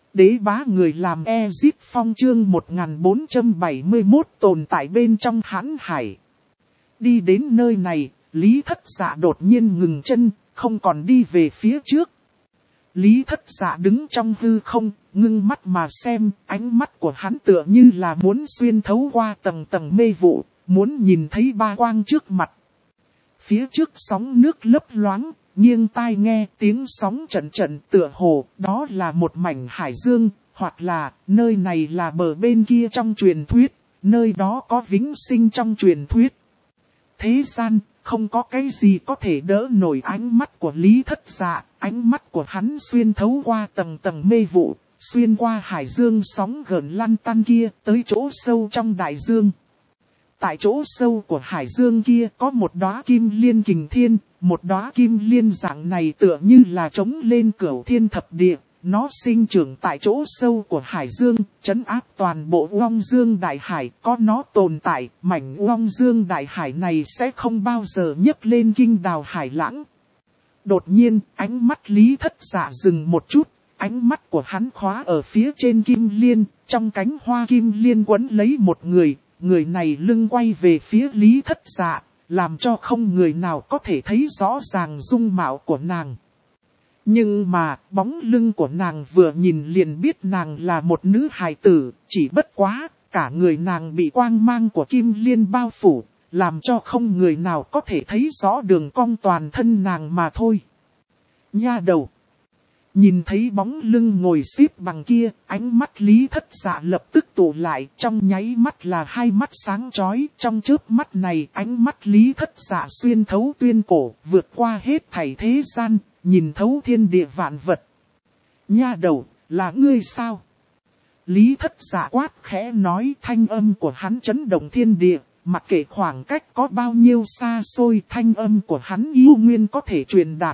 Đế bá người làm Ezip Phong chương 1471 tồn tại bên trong hãn hải. Đi đến nơi này, Lý Thất Dạ đột nhiên ngừng chân, không còn đi về phía trước. Lý Thất Dạ đứng trong hư không, ngưng mắt mà xem, ánh mắt của hắn tựa như là muốn xuyên thấu qua tầng tầng mê vụ, muốn nhìn thấy ba quang trước mặt. Phía trước sóng nước lấp loáng, nghiêng tai nghe tiếng sóng trận trận tựa hồ, đó là một mảnh hải dương, hoặc là nơi này là bờ bên kia trong truyền thuyết, nơi đó có vĩnh sinh trong truyền thuyết. Thế gian, không có cái gì có thể đỡ nổi ánh mắt của Lý Thất Dạ, ánh mắt của hắn xuyên thấu qua tầng tầng mê vụ, xuyên qua hải dương sóng gợn lăn tăn kia tới chỗ sâu trong đại dương. Tại chỗ sâu của hải dương kia có một đóa kim liên kình thiên, một đóa kim liên dạng này tựa như là trống lên cửu thiên thập địa, nó sinh trưởng tại chỗ sâu của hải dương, trấn áp toàn bộ Uông Dương Đại Hải, có nó tồn tại, mảnh Uông Dương Đại Hải này sẽ không bao giờ nhấc lên kinh đào hải lãng. Đột nhiên, ánh mắt Lý Thất Dạ dừng một chút, ánh mắt của hắn khóa ở phía trên kim liên, trong cánh hoa kim liên quấn lấy một người. Người này lưng quay về phía Lý Thất Dạ, làm cho không người nào có thể thấy rõ ràng dung mạo của nàng. Nhưng mà, bóng lưng của nàng vừa nhìn liền biết nàng là một nữ hài tử, chỉ bất quá, cả người nàng bị quang mang của kim liên bao phủ, làm cho không người nào có thể thấy rõ đường cong toàn thân nàng mà thôi. Nha đầu! Nhìn thấy bóng lưng ngồi xếp bằng kia, ánh mắt Lý Thất Dạ lập tức tụ lại, trong nháy mắt là hai mắt sáng chói, trong chớp mắt này ánh mắt Lý Thất Dạ xuyên thấu tuyên cổ, vượt qua hết thảy thế gian, nhìn thấu thiên địa vạn vật. Nha đầu, là ngươi sao? Lý Thất Dạ quát khẽ nói, thanh âm của hắn chấn động thiên địa, mặc kệ khoảng cách có bao nhiêu xa xôi, thanh âm của hắn yêu nguyên có thể truyền đạt.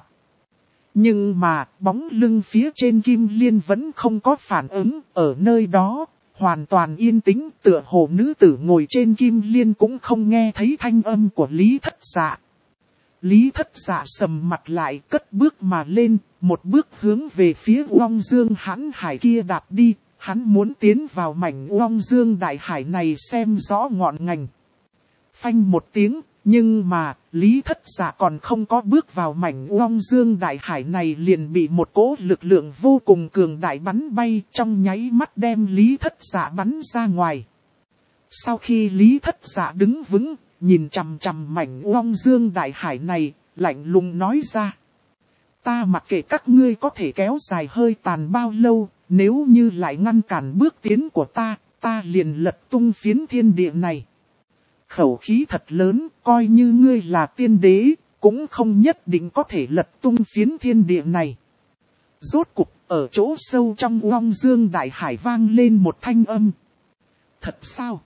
Nhưng mà, bóng lưng phía trên kim liên vẫn không có phản ứng, ở nơi đó, hoàn toàn yên tĩnh, tựa hồ nữ tử ngồi trên kim liên cũng không nghe thấy thanh âm của Lý Thất Dạ. Lý Thất Dạ sầm mặt lại, cất bước mà lên, một bước hướng về phía Uông Dương hãn hải kia đạp đi, hắn muốn tiến vào mảnh Uông Dương Đại Hải này xem rõ ngọn ngành. Phanh một tiếng. Nhưng mà, Lý Thất Dạ còn không có bước vào mảnh Uông Dương Đại Hải này liền bị một cỗ lực lượng vô cùng cường đại bắn bay, trong nháy mắt đem Lý Thất Dạ bắn ra ngoài. Sau khi Lý Thất Dạ đứng vững, nhìn chằm chằm mảnh Uông Dương Đại Hải này, lạnh lùng nói ra. Ta mặc kệ các ngươi có thể kéo dài hơi tàn bao lâu, nếu như lại ngăn cản bước tiến của ta, ta liền lật tung phiến thiên địa này. Khẩu khí thật lớn, coi như ngươi là tiên đế, cũng không nhất định có thể lật tung phiến thiên địa này. Rốt cục, ở chỗ sâu trong Uông Dương Đại Hải vang lên một thanh âm. Thật sao?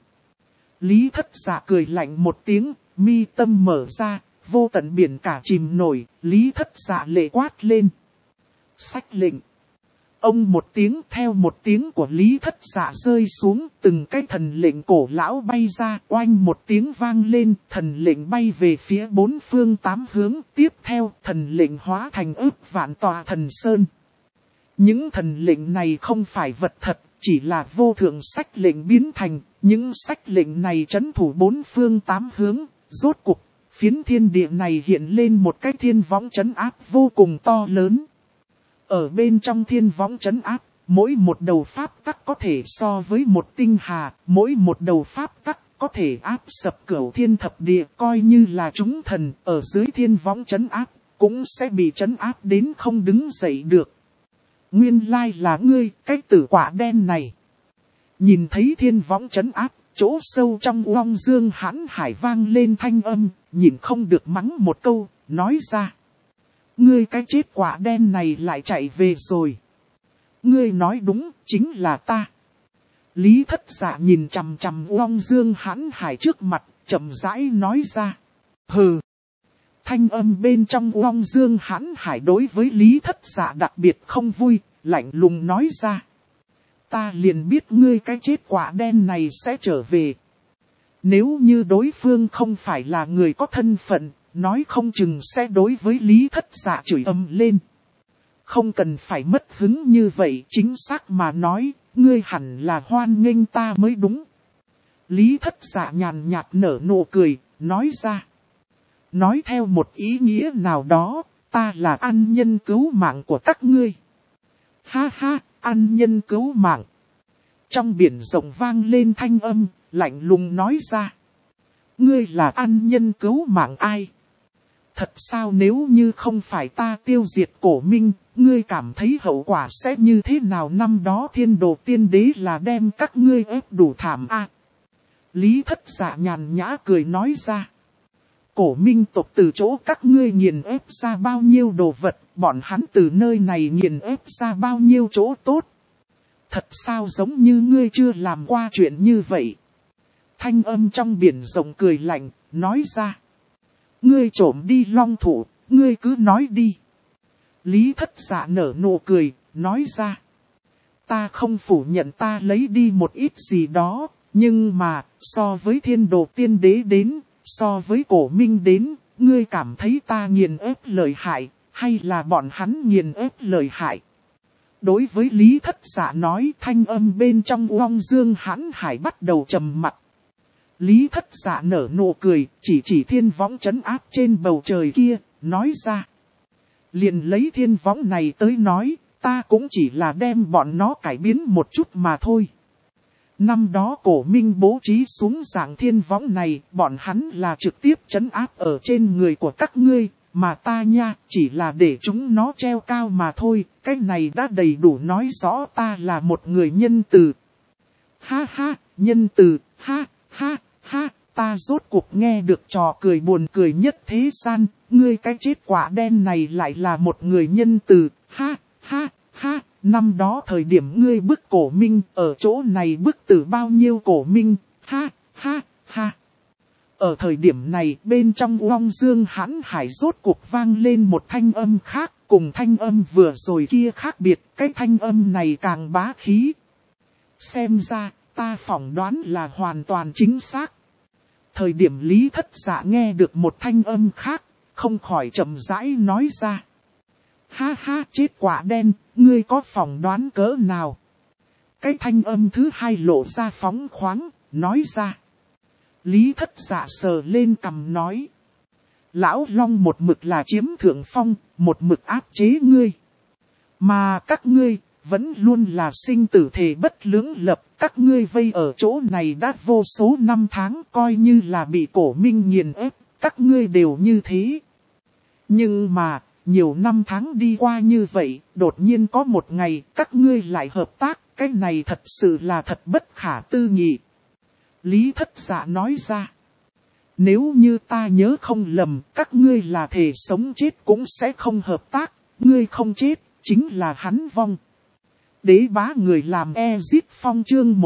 Lý Thất Dạ cười lạnh một tiếng, mi tâm mở ra, vô tận biển cả chìm nổi, Lý Thất Dạ lệ quát lên. Sách lệnh. Ông một tiếng theo một tiếng của Lý Thất Dạ rơi xuống, từng cái thần lệnh cổ lão bay ra, oanh một tiếng vang lên, thần lệnh bay về phía bốn phương tám hướng, tiếp theo thần lệnh hóa thành ức vạn tòa thần sơn. Những thần lệnh này không phải vật thật, chỉ là vô thượng sách lệnh biến thành, những sách lệnh này trấn thủ bốn phương tám hướng, rốt cục, phiến thiên địa này hiện lên một cái thiên võng trấn áp vô cùng to lớn. Ở bên trong thiên võng trấn áp, mỗi một đầu pháp tắc có thể so với một tinh hà, mỗi một đầu pháp tắc có thể áp sập cửu thiên thập địa, coi như là chúng thần ở dưới thiên võng trấn áp, cũng sẽ bị trấn áp đến không đứng dậy được. Nguyên lai là ngươi, cái tử quả đen này. Nhìn thấy thiên võng trấn áp, chỗ sâu trong Uông Dương hãn hải vang lên thanh âm, nhìn không được mắng một câu, nói ra. Ngươi cái chết quả đen này lại chạy về rồi. Ngươi nói đúng, chính là ta. Lý Thất Dạ nhìn chằm chằm Uông Dương hãn hải trước mặt, chậm rãi nói ra. Hừ. Thanh âm bên trong Uông Dương hãn hải đối với Lý Thất Dạ đặc biệt không vui, lạnh lùng nói ra. Ta liền biết ngươi cái chết quả đen này sẽ trở về. Nếu như đối phương không phải là người có thân phận, nói không chừng sẽ đối với Lý Thất Dạ chửi ầm lên. không cần phải mất hứng như vậy, chính xác mà nói, ngươi hẳn là hoan nghênh ta mới đúng. Lý Thất Dạ nhàn nhạt nở nụ cười, nói ra. Nói theo một ý nghĩa nào đó, ta là ân nhân cứu mạng của các ngươi. Ha ha, ân nhân cứu mạng. Trong biển rộng vang lên thanh âm, lạnh lùng nói ra. Ngươi là ân nhân cứu mạng ai? Thật sao nếu như không phải ta tiêu diệt Cổ Minh, ngươi cảm thấy hậu quả sẽ như thế nào? Năm đó Thiên Đồ Tiên Đế là đem các ngươi ép đủ thảm a. Lý Thất Dạ nhàn nhã cười nói ra. Cổ Minh tộc từ chỗ các ngươi nghiền ép ra bao nhiêu đồ vật, bọn hắn từ nơi này nghiền ép ra bao nhiêu chỗ tốt. Thật sao giống như ngươi chưa làm qua chuyện như vậy? Thanh âm trong biển rộng cười lạnh, nói ra. Ngươi trộm đi long thủ, ngươi cứ nói đi. Lý Thất Dạ nở nụ cười, nói ra. Ta không phủ nhận ta lấy đi một ít gì đó, nhưng mà, so với Thiên Đồ Tiên Đế đến, so với Cổ Minh đến, ngươi cảm thấy ta nghiền ép lợi hại, hay là bọn hắn nghiền ép lợi hại? Đối với Lý Thất Dạ nói, thanh âm bên trong Uông Dương hãn hải bắt đầu trầm mặc. Lý Thất Dạ nở nụ cười, chỉ thiên võng trấn áp trên bầu trời kia, nói ra. Liền lấy thiên võng này tới nói, ta cũng chỉ là đem bọn nó cải biến một chút mà thôi. Năm đó Cổ Minh bố trí xuống dạng thiên võng này, bọn hắn là trực tiếp trấn áp ở trên người của các ngươi, mà ta nha, chỉ là để chúng nó treo cao mà thôi, cái này đã đầy đủ nói rõ ta là một người nhân từ. Ha ha, nhân từ, ha, ha, ha, ta rốt cuộc nghe được trò cười buồn cười nhất thế gian, ngươi cái chết quả đen này lại là một người nhân từ, ha, ha, ha. Năm đó thời điểm ngươi bức Cổ Minh, ở chỗ này bức tử bao nhiêu Cổ Minh, ha, ha, ha. Ở thời điểm này, bên trong Uông Dương hãn hải rốt cuộc vang lên một thanh âm khác, cùng thanh âm vừa rồi kia khác biệt, cái thanh âm này càng bá khí. Xem ra, ta phỏng đoán là hoàn toàn chính xác. Thời điểm Lý Thất Dạ nghe được một thanh âm khác, không khỏi chậm rãi nói ra. Ha ha, chết quả đen, ngươi có phỏng đoán cỡ nào? Cái thanh âm thứ hai lộ ra phóng khoáng, nói ra. Lý Thất Dạ sờ lên cằm nói. Lão Long một mực là chiếm thượng phong, một mực áp chế ngươi. Mà các ngươi, vẫn luôn là sinh tử thể bất lưỡng lập. Các ngươi vây ở chỗ này đã vô số năm tháng, coi như là bị Cổ Minh nghiền ép, các ngươi đều như thế. Nhưng mà, nhiều năm tháng đi qua như vậy, đột nhiên có một ngày, các ngươi lại hợp tác, cái này thật sự là thật bất khả tư nghị. Lý Thất Dạ nói ra. Nếu như ta nhớ không lầm, các ngươi là thể sống chết cũng sẽ không hợp tác, ngươi không chết, chính là hắn vong. Đế bá người làm Ezit Phong chương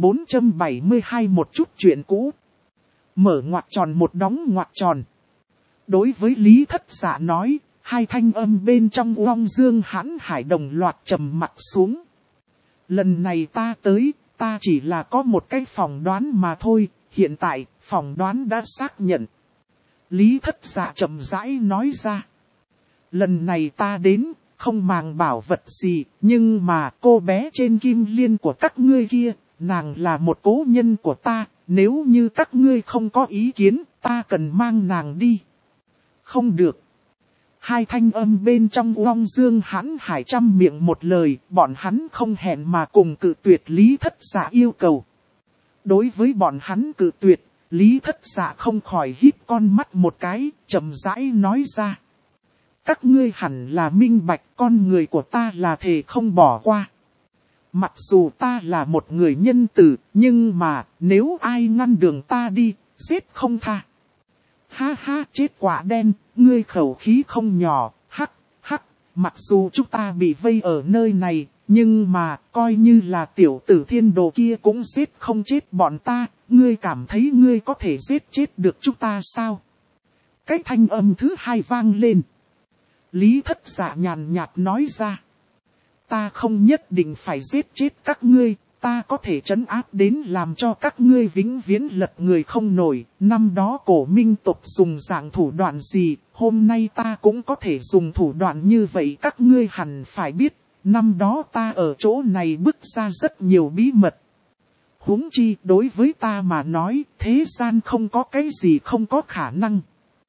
1472 một chút chuyện cũ. Mở ngoặc tròn một đóng ngoặc tròn. Đối với Lý Thất Dạ nói, hai thanh âm bên trong Uông Dương hãn hải đồng loạt trầm mặt xuống. Lần này ta tới, ta chỉ là có một cái phỏng đoán mà thôi, hiện tại, phỏng đoán đã xác nhận. Lý Thất Dạ chậm rãi nói ra. Lần này ta đến, không màng bảo vật gì, nhưng mà cô bé trên kim liên của các ngươi kia, nàng là một cố nhân của ta, nếu như các ngươi không có ý kiến, ta cần mang nàng đi. Không được. Hai thanh âm bên trong Uông Dương hãn hải trăm miệng một lời, bọn hắn không hẹn mà cùng cự tuyệt Lý Thất Dạ yêu cầu. Đối với bọn hắn cự tuyệt, Lý Thất Dạ không khỏi híp con mắt một cái, chậm rãi nói ra. Các ngươi hẳn là minh bạch con người của ta là thề không bỏ qua. Mặc dù ta là một người nhân từ, nhưng mà nếu ai ngăn đường ta đi, giết không tha. Ha ha, chết quả đen, ngươi khẩu khí không nhỏ, hắc, hắc, mặc dù chúng ta bị vây ở nơi này, nhưng mà, coi như là tiểu tử Thiên Đồ kia cũng giết không chết bọn ta, ngươi cảm thấy ngươi có thể giết chết được chúng ta sao? Cái thanh âm thứ hai vang lên. Lý Thất Dạ nhàn nhạt nói ra. Ta không nhất định phải giết chết các ngươi, ta có thể trấn áp đến làm cho các ngươi vĩnh viễn lật người không nổi. Năm đó cổ minh tộc dùng dạng thủ đoạn gì, hôm nay ta cũng có thể dùng thủ đoạn như vậy. Các ngươi hẳn phải biết, năm đó ta ở chỗ này bứt ra rất nhiều bí mật. Huống chi đối với ta mà nói, thế gian không có cái gì không có khả năng.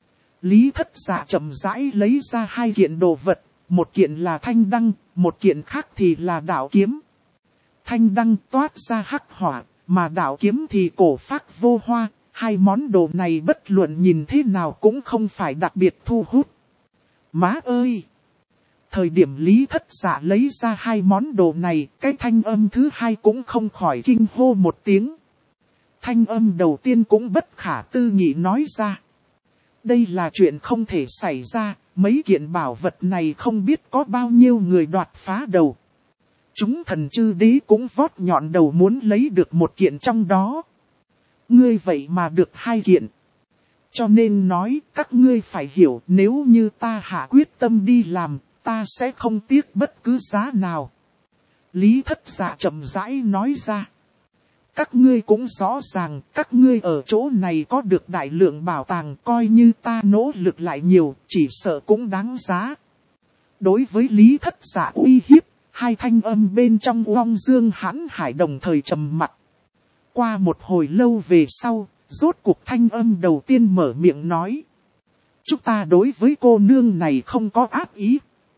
Lý Thất Dạ chậm rãi lấy ra hai kiện đồ vật, một kiện là thanh đăng, một kiện khác thì là đạo kiếm. Thanh đăng toát ra hắc hỏa, mà đạo kiếm thì cổ phác vô hoa, hai món đồ này bất luận nhìn thế nào cũng không phải đặc biệt thu hút. Má ơi! Thời điểm Lý Thất Dạ lấy ra hai món đồ này, cái thanh âm thứ hai cũng không khỏi kinh hô một tiếng. Thanh âm đầu tiên cũng bất khả tư nghị nói ra. Đây là chuyện không thể xảy ra, mấy kiện bảo vật này không biết có bao nhiêu người đoạt phá đầu. Chúng thần chư đế cũng vót nhọn đầu muốn lấy được một kiện trong đó. Ngươi vậy mà được hai kiện. Cho nên nói các ngươi phải hiểu, nếu như ta hạ quyết tâm đi làm, ta sẽ không tiếc bất cứ giá nào. Lý Thất Dạ chậm rãi nói ra. Các ngươi cũng rõ ràng, các ngươi ở chỗ này có được đại lượng bảo tàng, coi như ta nỗ lực lại nhiều, chỉ sợ cũng đáng giá. Đối với Lý Thất Dạ uy hiếp, hai thanh âm bên trong Long Dương Hãn Hải đồng thời trầm mặc. Qua một hồi lâu về sau, rốt cuộc thanh âm đầu tiên mở miệng nói. Chúng ta đối với cô nương này không có ác ý.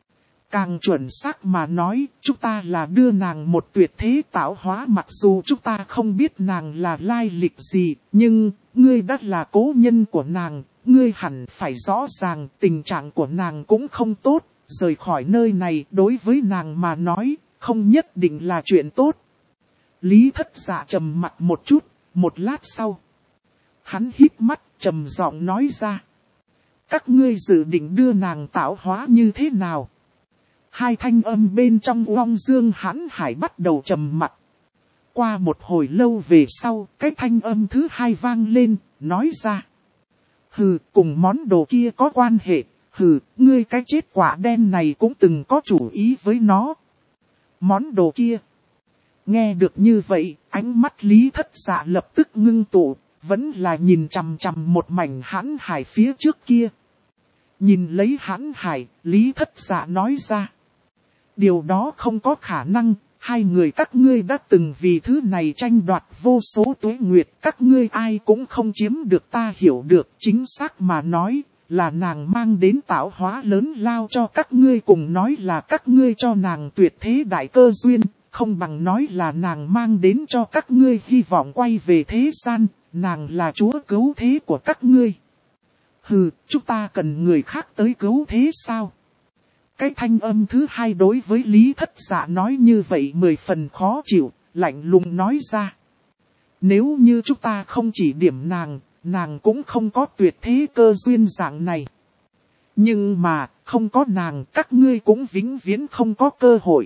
Càng chuẩn xác mà nói, chúng ta là đưa nàng một tuyệt thế tạo hóa, mặc dù chúng ta không biết nàng là lai lịch gì, nhưng ngươi đã là cố nhân của nàng, ngươi hẳn phải rõ ràng tình trạng của nàng cũng không tốt, rời khỏi nơi này đối với nàng mà nói, không nhất định là chuyện tốt. Lý Thất Dạ trầm mặt một chút, một lát sau. Hắn híp mắt trầm giọng nói ra. Các ngươi dự định đưa nàng tạo hóa như thế nào? Hai thanh âm bên trong Long Dương Hãn Hải bắt đầu trầm mặc. Qua một hồi lâu về sau, cái thanh âm thứ hai vang lên, nói ra. Hừ, cùng món đồ kia có quan hệ. Hừ, ngươi cái chết quả đen này cũng từng có chủ ý với nó. Món đồ kia. Nghe được như vậy, ánh mắt Lý Thất Dạ lập tức ngưng tụ, vẫn là nhìn chằm chằm một mảnh hãn hải phía trước kia. Nhìn lấy hãn hải, Lý Thất Dạ nói ra. Điều đó không có khả năng, hai người các ngươi đã từng vì thứ này tranh đoạt vô số tuế nguyệt, các ngươi ai cũng không chiếm được, ta hiểu được, chính xác mà nói, là nàng mang đến tạo hóa lớn lao cho các ngươi, cùng nói là các ngươi cho nàng tuyệt thế đại cơ duyên, không bằng nói là nàng mang đến cho các ngươi hy vọng quay về thế gian, nàng là chúa cứu thế của các ngươi. Hừ, chúng ta cần người khác tới cứu thế sao? Cái thanh âm thứ hai đối với Lý Thất Dạ nói như vậy 10 phần khó chịu, lạnh lùng nói ra. Nếu như chúng ta không chỉ điểm nàng, nàng cũng không có tuyệt thế cơ duyên dạng này. Nhưng mà, không có nàng, các ngươi cũng vĩnh viễn không có cơ hội.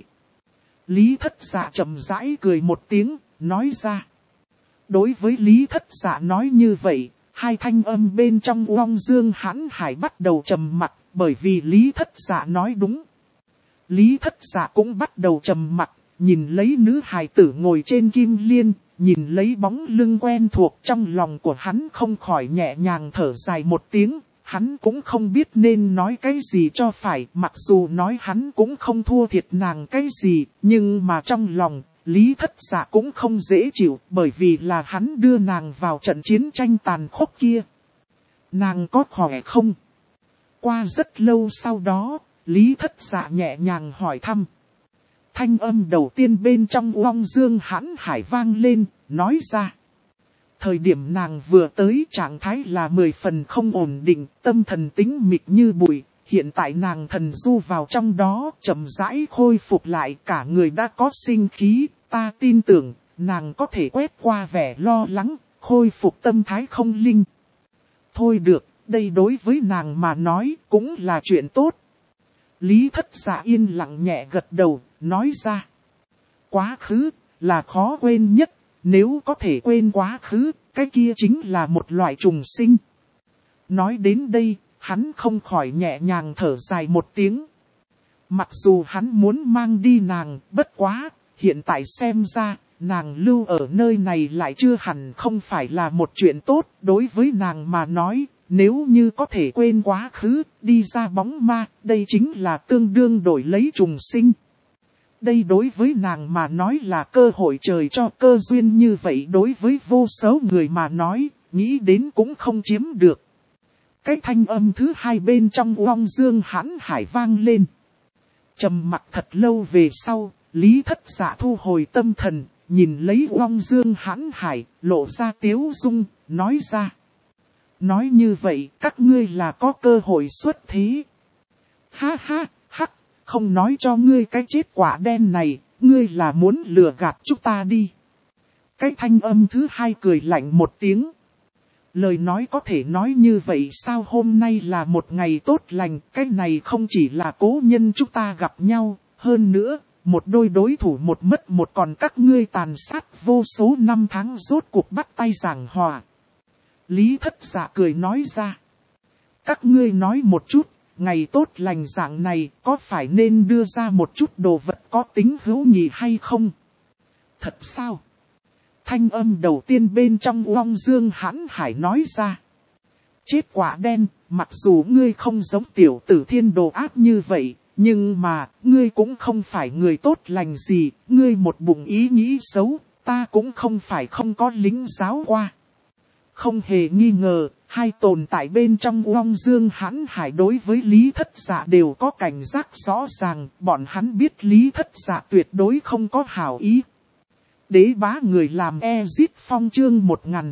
Lý Thất Dạ chậm rãi cười một tiếng, nói ra. Đối với Lý Thất Dạ nói như vậy, hai thanh âm bên trong Long Dương Hãn Hải bắt đầu trầm mặc, bởi vì Lý Thất Dạ nói đúng. Lý Thất Dạ cũng bắt đầu trầm mặc, nhìn lấy nữ hài tử ngồi trên kim liên, nhìn lấy bóng lưng quen thuộc, trong lòng của hắn không khỏi nhẹ nhàng thở dài một tiếng. Hắn cũng không biết nên nói cái gì cho phải, mặc dù nói hắn cũng không thua thiệt nàng cái gì, nhưng mà trong lòng, Lý Thất Dạ cũng không dễ chịu, bởi vì là hắn đưa nàng vào trận chiến tranh tàn khốc kia. Nàng có khỏe không? Qua rất lâu sau đó, Lý Thất Dạ nhẹ nhàng hỏi thăm. Thanh âm đầu tiên bên trong Long Dương Hãn Hải vang lên, nói ra. Thời điểm nàng vừa tới trạng thái là 10 phần không ổn định, tâm thần tĩnh mịch như bụi, hiện tại nàng thần du vào trong đó, chậm rãi khôi phục lại, cả người đã có sinh khí, ta tin tưởng, nàng có thể quét qua vẻ lo lắng, khôi phục tâm thái không linh. Thôi được, đây đối với nàng mà nói cũng là chuyện tốt. Lý Thất Dạ yên lặng nhẹ gật đầu, nói ra. Quá khứ là khó quên nhất, nếu có thể quên quá khứ, cái kia chính là một loại trùng sinh. Nói đến đây, hắn không khỏi nhẹ nhàng thở dài một tiếng. Mặc dù hắn muốn mang đi nàng, bất quá, hiện tại xem ra, nàng lưu ở nơi này lại chưa hẳn không phải là một chuyện tốt. Đối với nàng mà nói, nếu như có thể quên quá khứ, đi ra bóng ma, đây chính là tương đương đổi lấy trùng sinh. Đây đối với nàng mà nói là cơ hội trời cho, cơ duyên như vậy đối với vô số người mà nói, nghĩ đến cũng không chiếm được. Cái thanh âm thứ hai bên trong Oong Dương hãn hải vang lên. Trầm mặc thật lâu về sau, Lý Thất Dạ thu hồi tâm thần, nhìn lấy Oong Dương hãn hải, lộ ra tiếu dung, nói ra. Nói như vậy, các ngươi là có cơ hội xuất thế. Ha ha, hắc, không nói cho ngươi cái chết quả đen này, ngươi là muốn lừa gạt chúng ta đi. Cái thanh âm thứ hai cười lạnh một tiếng. Lời nói có thể nói như vậy sao, hôm nay là một ngày tốt lành, cái này không chỉ là cố nhân chúng ta gặp nhau, hơn nữa, một đôi đối thủ một mất một, còn các ngươi tàn sát vô số năm tháng rốt cuộc bắt tay giảng hòa. Lý Thất Dạ cười nói ra. Các ngươi nói một chút, ngày tốt lành dạng này có phải nên đưa ra một chút đồ vật có tính hữu nghị hay không? Thật sao? Thanh âm đầu tiên bên trong Oong Dương hãn hải nói ra. Chết quả đen, mặc dù ngươi không giống tiểu tử thiên đồ ác như vậy, nhưng mà, ngươi cũng không phải người tốt lành gì, ngươi một bụng ý nghĩ xấu, ta cũng không phải không có lính giáo qua. Không hề nghi ngờ, hai tồn tại bên trong Oong Dương hãn hải đối với Lý Thất Dạ đều có cảnh giác rõ ràng, bọn hắn biết Lý Thất Dạ tuyệt đối không có hảo ý. Đế bá người làm Ezit Phong chương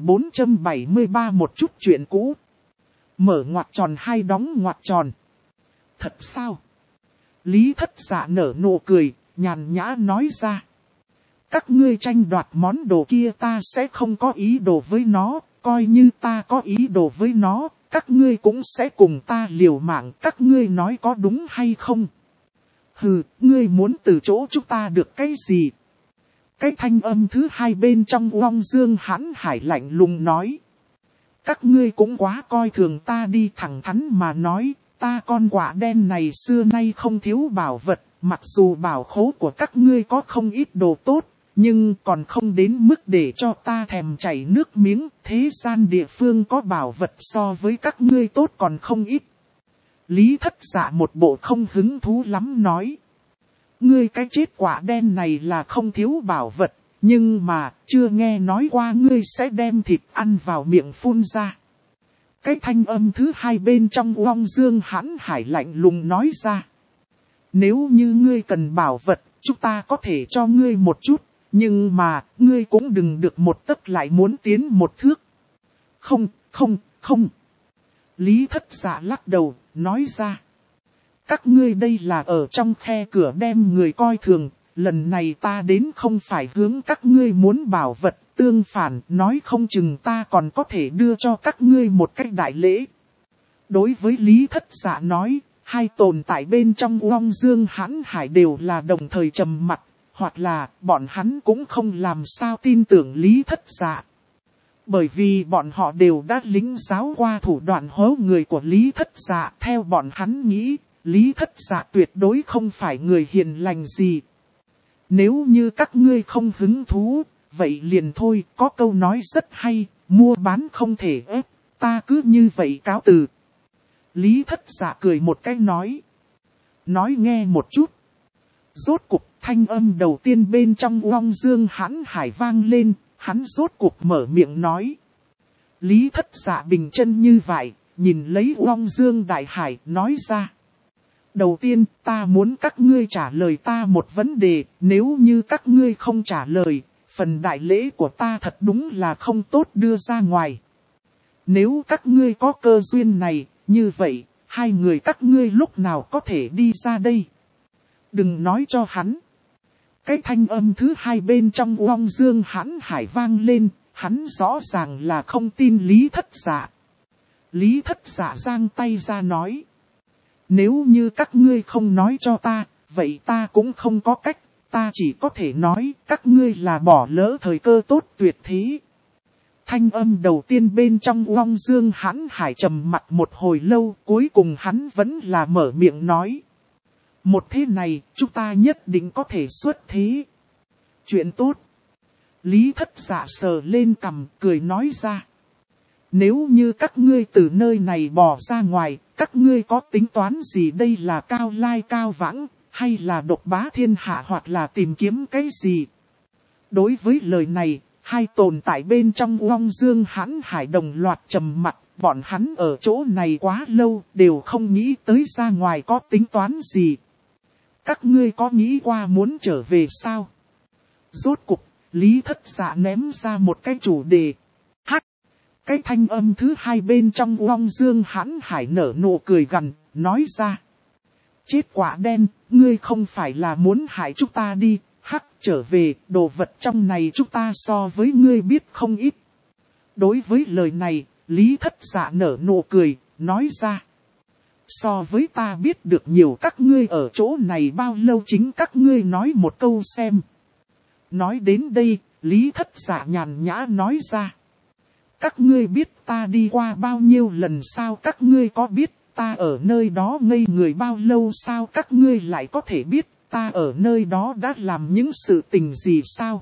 1473 một chút chuyện cũ. Mở ngoặc tròn hay đóng ngoặc tròn. Thật sao? Lý Thất Dạ nở nụ cười, nhàn nhã nói ra. Các ngươi tranh đoạt món đồ kia ta sẽ không có ý đồ với nó, coi như ta có ý đồ với nó, các ngươi cũng sẽ cùng ta liều mạng, các ngươi nói có đúng hay không? Hừ, ngươi muốn từ chỗ chúng ta được cái gì? Cái thanh âm thứ hai bên trong Oong Dương hãn hải lạnh lùng nói. Các ngươi cũng quá coi thường ta đi, thẳng thắn mà nói, ta con quả đen này xưa nay không thiếu bảo vật, mặc dù bảo khố của các ngươi có không ít đồ tốt, nhưng còn không đến mức để cho ta thèm chảy nước miếng, thế gian địa phương có bảo vật so với các ngươi tốt còn không ít. Lý Thất Dạ một bộ không hứng thú lắm nói. Ngươi cái chết quả đen này là không thiếu bảo vật, nhưng mà chưa nghe nói qua ngươi sẽ đem thịt ăn vào miệng phun ra. Cái thanh âm thứ hai bên trong Oong Dương hãn hải lạnh lùng nói ra. Nếu như ngươi cần bảo vật, chúng ta có thể cho ngươi một chút, nhưng mà ngươi cũng đừng được một tấc lại muốn tiến một thước. Không, không, không. Lý Thất Dạ lắc đầu, nói ra. Các ngươi đây là ở trong khe cửa đem người coi thường, lần này ta đến không phải hướng các ngươi muốn bảo vật, tương phản, nói không chừng ta còn có thể đưa cho các ngươi một cách đại lễ. Đối với Lý Thất Dạ nói, hai tồn tại bên trong Oong Dương hãn hải đều là đồng thời trầm mặc, hoặc là bọn hắn cũng không làm sao tin tưởng Lý Thất Dạ. Bởi vì bọn họ đều đã lĩnh giáo qua thủ đoạn hố người của Lý Thất Dạ, theo bọn hắn nghĩ. Lý Thất Dạ tuyệt đối không phải người hiền lành gì. Nếu như các ngươi không hứng thú, vậy liền thôi, có câu nói rất hay, mua bán không thể ép, ta cứ như vậy cáo từ. Lý Thất Dạ cười một cái nói. Nói nghe một chút. Rốt cục thanh âm đầu tiên bên trong Oong Dương hãn hải vang lên, hắn rốt cục mở miệng nói. Lý Thất Dạ bình chân như vậy, nhìn lấy Oong Dương đại hải nói ra. Đầu tiên, ta muốn các ngươi trả lời ta một vấn đề, nếu như các ngươi không trả lời, phần đại lễ của ta thật đúng là không tốt đưa ra ngoài. Nếu các ngươi có cơ duyên này, như vậy, hai người các ngươi lúc nào có thể đi ra đây? Đừng nói cho hắn. Cái thanh âm thứ hai bên trong Oong Dương hãn hải vang lên, hắn rõ ràng là không tin Lý Thất Dạ. Lý Thất Dạ giang tay ra nói. Nếu như các ngươi không nói cho ta, vậy ta cũng không có cách, ta chỉ có thể nói các ngươi là bỏ lỡ thời cơ tốt tuyệt thế. Thanh âm đầu tiên bên trong Oong Dương hãn hải trầm mặc một hồi lâu, cuối cùng hắn vẫn là mở miệng nói. Một thế này, chúng ta nhất định có thể xuất thế. Chuyện tốt. Lý Thất Dạ sờ lên cằm, cười nói ra. Nếu như các ngươi từ nơi này bỏ ra ngoài, các ngươi có tính toán gì đây, là cao lai cao vãng, hay là độc bá thiên hạ, hoặc là tìm kiếm cái gì? Đối với lời này, hai tồn tại bên trong Long Dương Hãn Hải đồng loạt trầm mặt, bọn hắn ở chỗ này quá lâu, đều không nghĩ tới ra ngoài có tính toán gì. Các ngươi có nghĩ qua muốn trở về sao? Rốt cục, Lý Thất Dạ ném ra một cái chủ đề. Hắc! Cái thanh âm thứ hai bên trong Long Dương Hãn Hải nở nụ cười gằn, nói ra. Chết quả đen, ngươi không phải là muốn hại chúng ta đi, hắc, trở về, đồ vật trong này chúng ta so với ngươi biết không ít. Đối với lời này, Lý Thất Dạ nở nụ cười, nói ra. So với ta biết được nhiều, các ngươi ở chỗ này bao lâu, chính các ngươi nói một câu xem. Nói đến đây, Lý Thất Dạ nhàn nhã nói ra. Các ngươi biết ta đi qua bao nhiêu lần sao? Các ngươi có biết ta ở nơi đó ngây người bao lâu sao? Các ngươi lại có thể biết ta ở nơi đó đã làm những sự tình gì sao?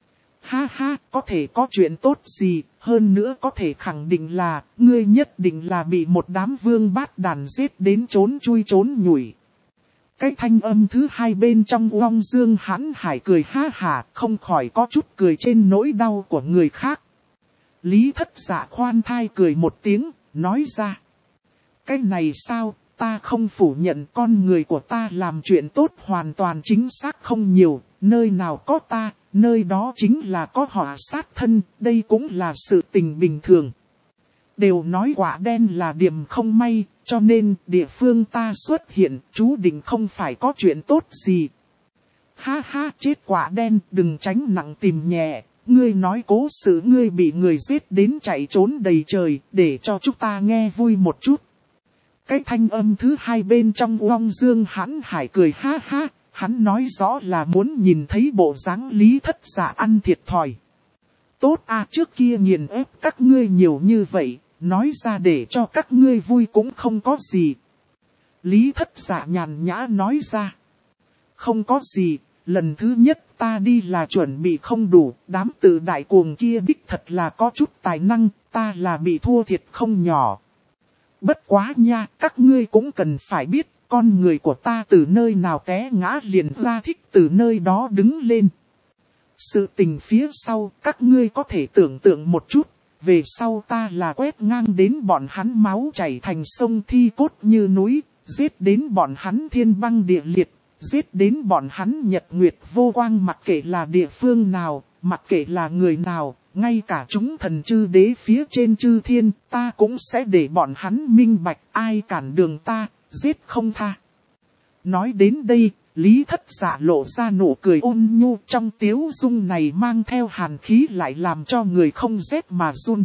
Ha ha, có thể có chuyện tốt gì, hơn nữa có thể khẳng định là, ngươi nhất định là bị một đám vương bát đàn giết đến trốn chui trốn nhủi. Cái thanh âm thứ hai bên trong Long Dương Hãn Hải cười ha hả, không khỏi có chút cười trên nỗi đau của người khác. Lý Thất Dạ khoan thai cười một tiếng, nói ra. Cái này sao, ta không phủ nhận, con người của ta làm chuyện tốt hoàn toàn chính xác không nhiều, nơi nào có ta, nơi đó chính là có họa sát thân, đây cũng là sự tình bình thường. Đều nói quả đen là điểm không may, cho nên địa phương ta xuất hiện, chú định không phải có chuyện tốt gì. Ha ha, chết quả đen, đừng tránh nặng tìm nhẹ. Ngươi nói cố sự ngươi bị người giết đến chạy trốn đầy trời, để cho chúng ta nghe vui một chút. Cái thanh âm thứ hai bên trong Long Dương Hãn Hải cười ha ha, hắn nói rõ là muốn nhìn thấy bộ dáng Lý Thất Dạ ăn thiệt thòi. Tốt à, trước kia nghiền ép các ngươi nhiều như vậy, nói ra để cho các ngươi vui cũng không có gì. Lý Thất Dạ nhàn nhã nói ra. Không có gì, lần thứ nhất ta đi là chuẩn bị không đủ, đám tự đại cuồng kia đích thật là có chút tài năng, ta là bị thua thiệt không nhỏ. Bất quá nha, các ngươi cũng cần phải biết, con người của ta từ nơi nào té ngã liền ra thích từ nơi đó đứng lên. Sự tình phía sau, các ngươi có thể tưởng tượng một chút, về sau ta là quét ngang đến bọn hắn máu chảy thành sông thi cốt như núi, giết đến bọn hắn thiên băng địa liệt, giết đến bọn hắn nhật nguyệt vô quang, mặc kệ là địa phương nào, mặc kệ là người nào, ngay cả chúng thần chư đế phía trên chư thiên, ta cũng sẽ để bọn hắn minh bạch, ai cản đường ta, giết không tha. Nói đến đây, Lý Thất Dạ lộ ra nụ cười ôn nhu, trong tiếu dung này mang theo hàn khí lại làm cho người không rét mà run.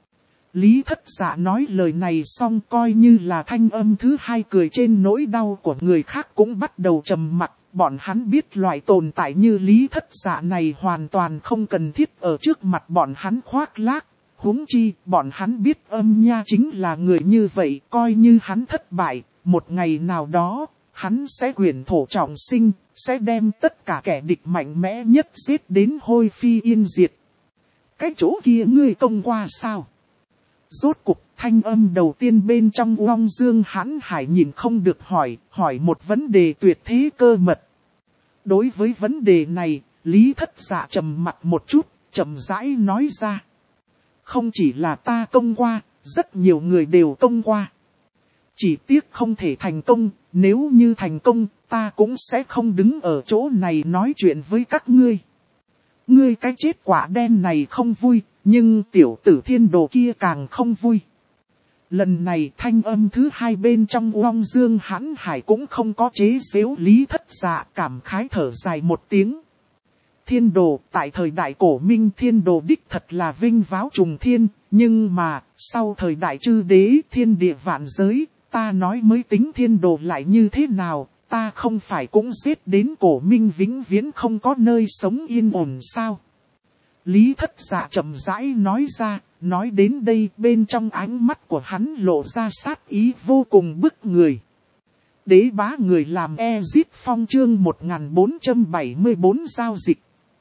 Lý Thất Dạ nói lời này xong, coi như là thanh âm thứ hai cười trên nỗi đau của người khác cũng bắt đầu trầm mặc. Bọn hắn biết loại tồn tại như Lý Thất Dạ này hoàn toàn không cần thiết ở trước mặt bọn hắn khoác lác. Huống chi, bọn hắn biết Âm Nha chính là người như vậy, coi như hắn thất bại, một ngày nào đó, hắn sẽ quyển thổ trọng sinh, sẽ đem tất cả kẻ địch mạnh mẽ nhất giết đến hôi phi yên diệt. Cái chỗ kia ngươi công qua sao? Rốt cục, thanh âm đầu tiên bên trong Long Dương Hãn Hải nhìn không được hỏi một vấn đề tuyệt thế cơ mật. Đối với vấn đề này, Lý Thất Dạ trầm mặt một chút, chậm rãi nói ra. Không chỉ là ta công qua, rất nhiều người đều công qua. Chỉ tiếc không thể thành công, nếu như thành công, ta cũng sẽ không đứng ở chỗ này nói chuyện với các ngươi. Ngươi cái chết quả đen này không vui, nhưng tiểu tử Thiên Đồ kia càng không vui. Lần này thanh âm thứ hai bên trong Long Dương Hãn Hải cũng không có chế giễu Lý Thất Dạ, cảm khái thở dài một tiếng. Thiên Đồ, tại thời đại cổ Minh Thiên Đồ đích thật là vinh váo trùng thiên, nhưng mà, sau thời đại chư đế thiên địa vạn giới, ta nói mới tính Thiên Đồ lại như thế nào, ta không phải cũng giết đến cổ Minh vĩnh viễn không có nơi sống yên ổn sao? Lý Thất Dạ chậm rãi nói ra, nói đến đây bên trong ánh mắt của hắn lộ ra sát ý vô cùng bức người. Đế bá người làm Ezip Phong chương 1474 giao dịch.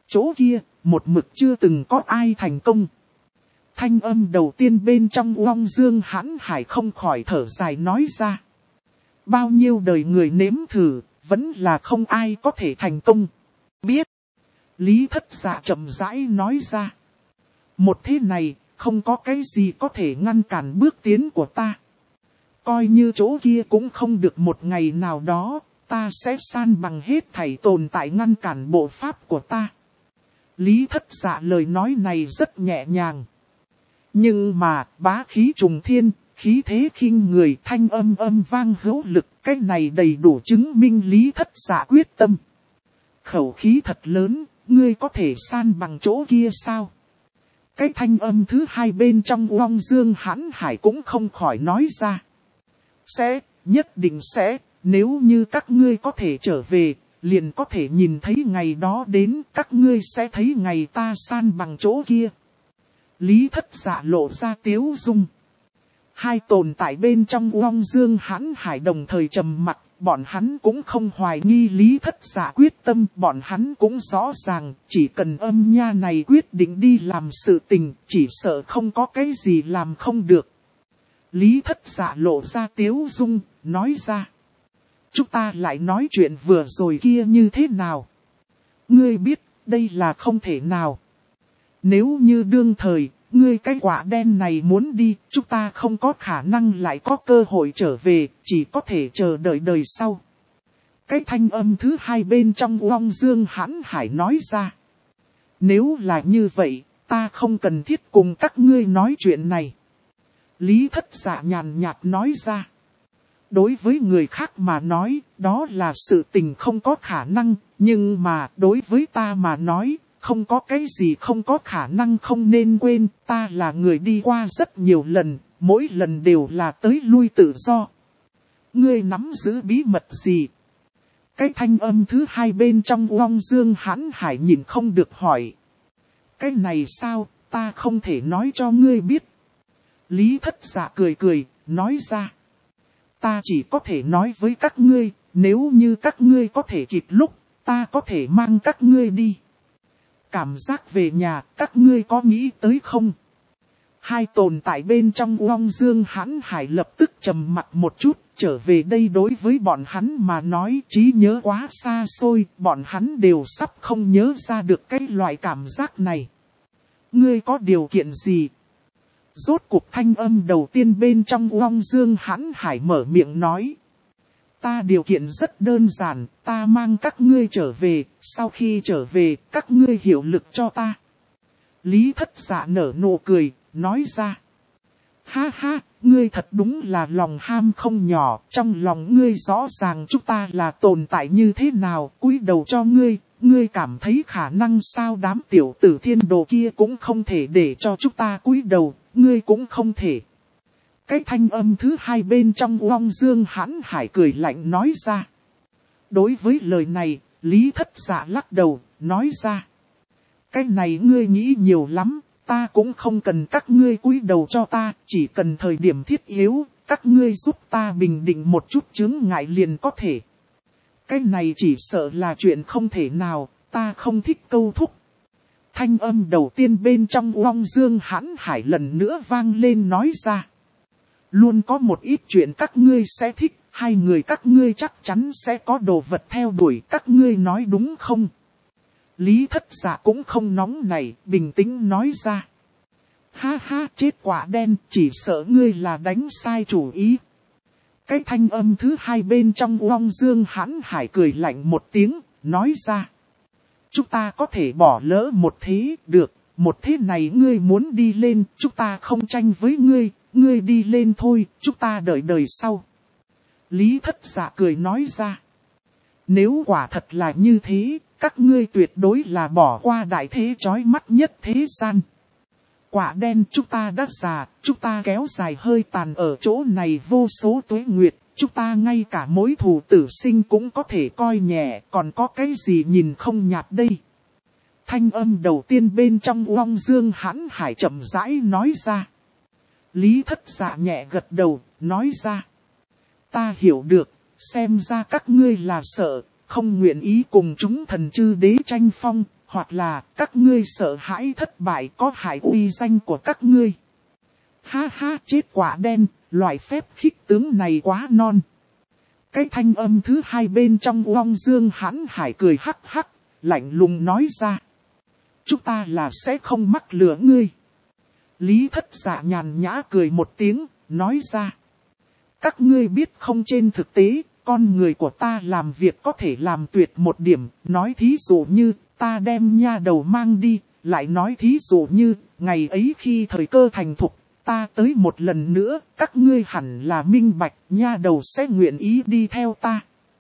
Chỗ kia, một mực chưa từng có ai thành công. Thanh âm đầu tiên bên trong Long Dương hãn hải không khỏi thở dài nói ra. Bao nhiêu đời người nếm thử, vẫn là không ai có thể thành công. Biết. Lý Thất Dạ chậm rãi nói ra. Một thế này, không có cái gì có thể ngăn cản bước tiến của ta. Coi như chỗ kia cũng không được một ngày nào đó, ta sẽ san bằng hết thảy tồn tại ngăn cản bộ pháp của ta. Lý Thất Dạ lời nói này rất nhẹ nhàng. Nhưng mà, bá khí trùng thiên, khí thế khinh người, thanh âm vang hữu lực, cái này đầy đủ chứng minh Lý Thất Dạ quyết tâm. Khẩu khí thật lớn, ngươi có thể san bằng chỗ kia sao? Cái thanh âm thứ hai bên trong Long Dương hãn hải cũng không khỏi nói ra. Sẽ, nhất định sẽ, nếu như các ngươi có thể trở về, liền có thể nhìn thấy ngày đó đến, các ngươi sẽ thấy ngày ta san bằng chỗ kia. Lý Thất Dạ lộ ra tiếu dung. Hai tồn tại bên trong Long Dương hãn hải đồng thời trầm mặc, bọn hắn cũng không hoài nghi Lý Thất Dạ quyết tâm, bọn hắn cũng rõ ràng, chỉ cần âm nha này quyết định đi làm sự tình, chỉ sợ không có cái gì làm không được. Lý Thất Dạ lộ ra tiếu dung, nói ra. Chúng ta lại nói chuyện vừa rồi kia như thế nào? Ngươi biết, đây là không thể nào. Nếu như đương thời, ngươi cái quả đen này muốn đi, chúng ta không có khả năng lại có cơ hội trở về, chỉ có thể chờ đợi đời sau. Cái thanh âm thứ hai bên trong Long Dương hãn hải nói ra. Nếu là như vậy, ta không cần thiết cùng các ngươi nói chuyện này. Lý Thất Dạ nhàn nhạt nói ra. Đối với người khác mà nói, đó là sự tình không có khả năng, nhưng mà đối với ta mà nói, không có cái gì không có khả năng không nên quên, ta là người đi qua rất nhiều lần, mỗi lần đều là tới lui tự do. Ngươi nắm giữ bí mật gì? Cái thanh âm thứ hai bên trong Long Dương hãn hải nhìn không được hỏi. Cái này sao, ta không thể nói cho ngươi biết. Lý Thất Dạ cười cười, nói ra. Ta chỉ có thể nói với các ngươi, nếu như các ngươi có thể kịp lúc, ta có thể mang các ngươi đi. Cảm giác về nhà, các ngươi có nghĩ tới không? Hai tồn tại bên trong Long Dương hãn hải lập tức trầm mặt một chút, trở về đây đối với bọn hắn mà nói trí nhớ quá xa xôi, bọn hắn đều sắp không nhớ ra được cái loại cảm giác này. Ngươi có điều kiện gì? Rốt cuộc thanh âm đầu tiên bên trong Long Dương hãn hải mở miệng nói. Ta điều kiện rất đơn giản, ta mang các ngươi trở về, sau khi trở về, các ngươi hiệu lực cho ta. Lý Thất Dạ nở nụ cười, nói ra. Ha ha, ngươi thật đúng là lòng ham không nhỏ, trong lòng ngươi rõ ràng chúng ta là tồn tại như thế nào, cúi đầu cho ngươi, ngươi cảm thấy khả năng sao đám tiểu tử thiên đồ kia cũng không thể để cho chúng ta cúi đầu, ngươi cũng không thể. Cái thanh âm thứ hai bên trong Long Dương hãn hải cười lạnh nói ra. Đối với lời này, Lý Thất Dạ lắc đầu, nói ra. Cái này ngươi nghĩ nhiều lắm, ta cũng không cần các ngươi cúi đầu cho ta, chỉ cần thời điểm thiết yếu, các ngươi giúp ta bình định một chút chướng ngại liền có thể. Cái này chỉ sợ là chuyện không thể nào, ta không thích câu thúc. Thanh âm đầu tiên bên trong Long Dương hãn hải lần nữa vang lên nói ra. Luôn có một ít chuyện các ngươi sẽ thích, hai người các ngươi chắc chắn sẽ có đồ vật theo đuổi, các ngươi nói đúng không? Lý Thất Dạ cũng không nóng nảy, bình tĩnh nói ra. Ha ha, chết quả đen, chỉ sợ ngươi là đánh sai chủ ý. Cái thanh âm thứ hai bên trong Long Dương hãn hải cười lạnh một tiếng, nói ra. Chúng ta có thể bỏ lỡ một thế, được, một thế này ngươi muốn đi lên, chúng ta không tranh với ngươi, ngươi đi lên thôi, chúng ta đợi đời sau. Lý Thất Dạ cười nói ra. Nếu quả thật là như thế, các ngươi tuyệt đối là bỏ qua đại thế chói mắt nhất thế gian. Quả đen chúng ta đã già, chúng ta kéo dài hơi tàn ở chỗ này vô số tuế nguyệt, chúng ta ngay cả mối thù tử sinh cũng có thể coi nhẹ, còn có cái gì nhìn không nhạt đây. Thanh âm đầu tiên bên trong Long Dương hãn hải chậm rãi nói ra. Lý Thất Dạ nhẹ gật đầu, nói ra. Ta hiểu được, xem ra các ngươi là sợ, không nguyện ý cùng chúng thần chư đế tranh phong, hoặc là các ngươi sợ hãi thất bại có hại uy danh của các ngươi. Ha ha, chết quả đen, loại phép khích tướng này quá non. Cái thanh âm thứ hai bên trong Long Dương hãn hải cười hắc hắc, lạnh lùng nói ra. Chúng ta là sẽ không mắc lừa ngươi. Lý Thất Dạ nhàn nhã cười một tiếng, nói ra. Các ngươi biết không, trên thực tế, con người của ta làm việc có thể làm tuyệt một điểm. Nói thí dụ như, ta đem nha đầu mang đi. Lại nói thí dụ như, ngày ấy khi thời cơ thành thục, ta tới một lần nữa, các ngươi hẳn là minh bạch, nha đầu sẽ nguyện ý đi theo ta.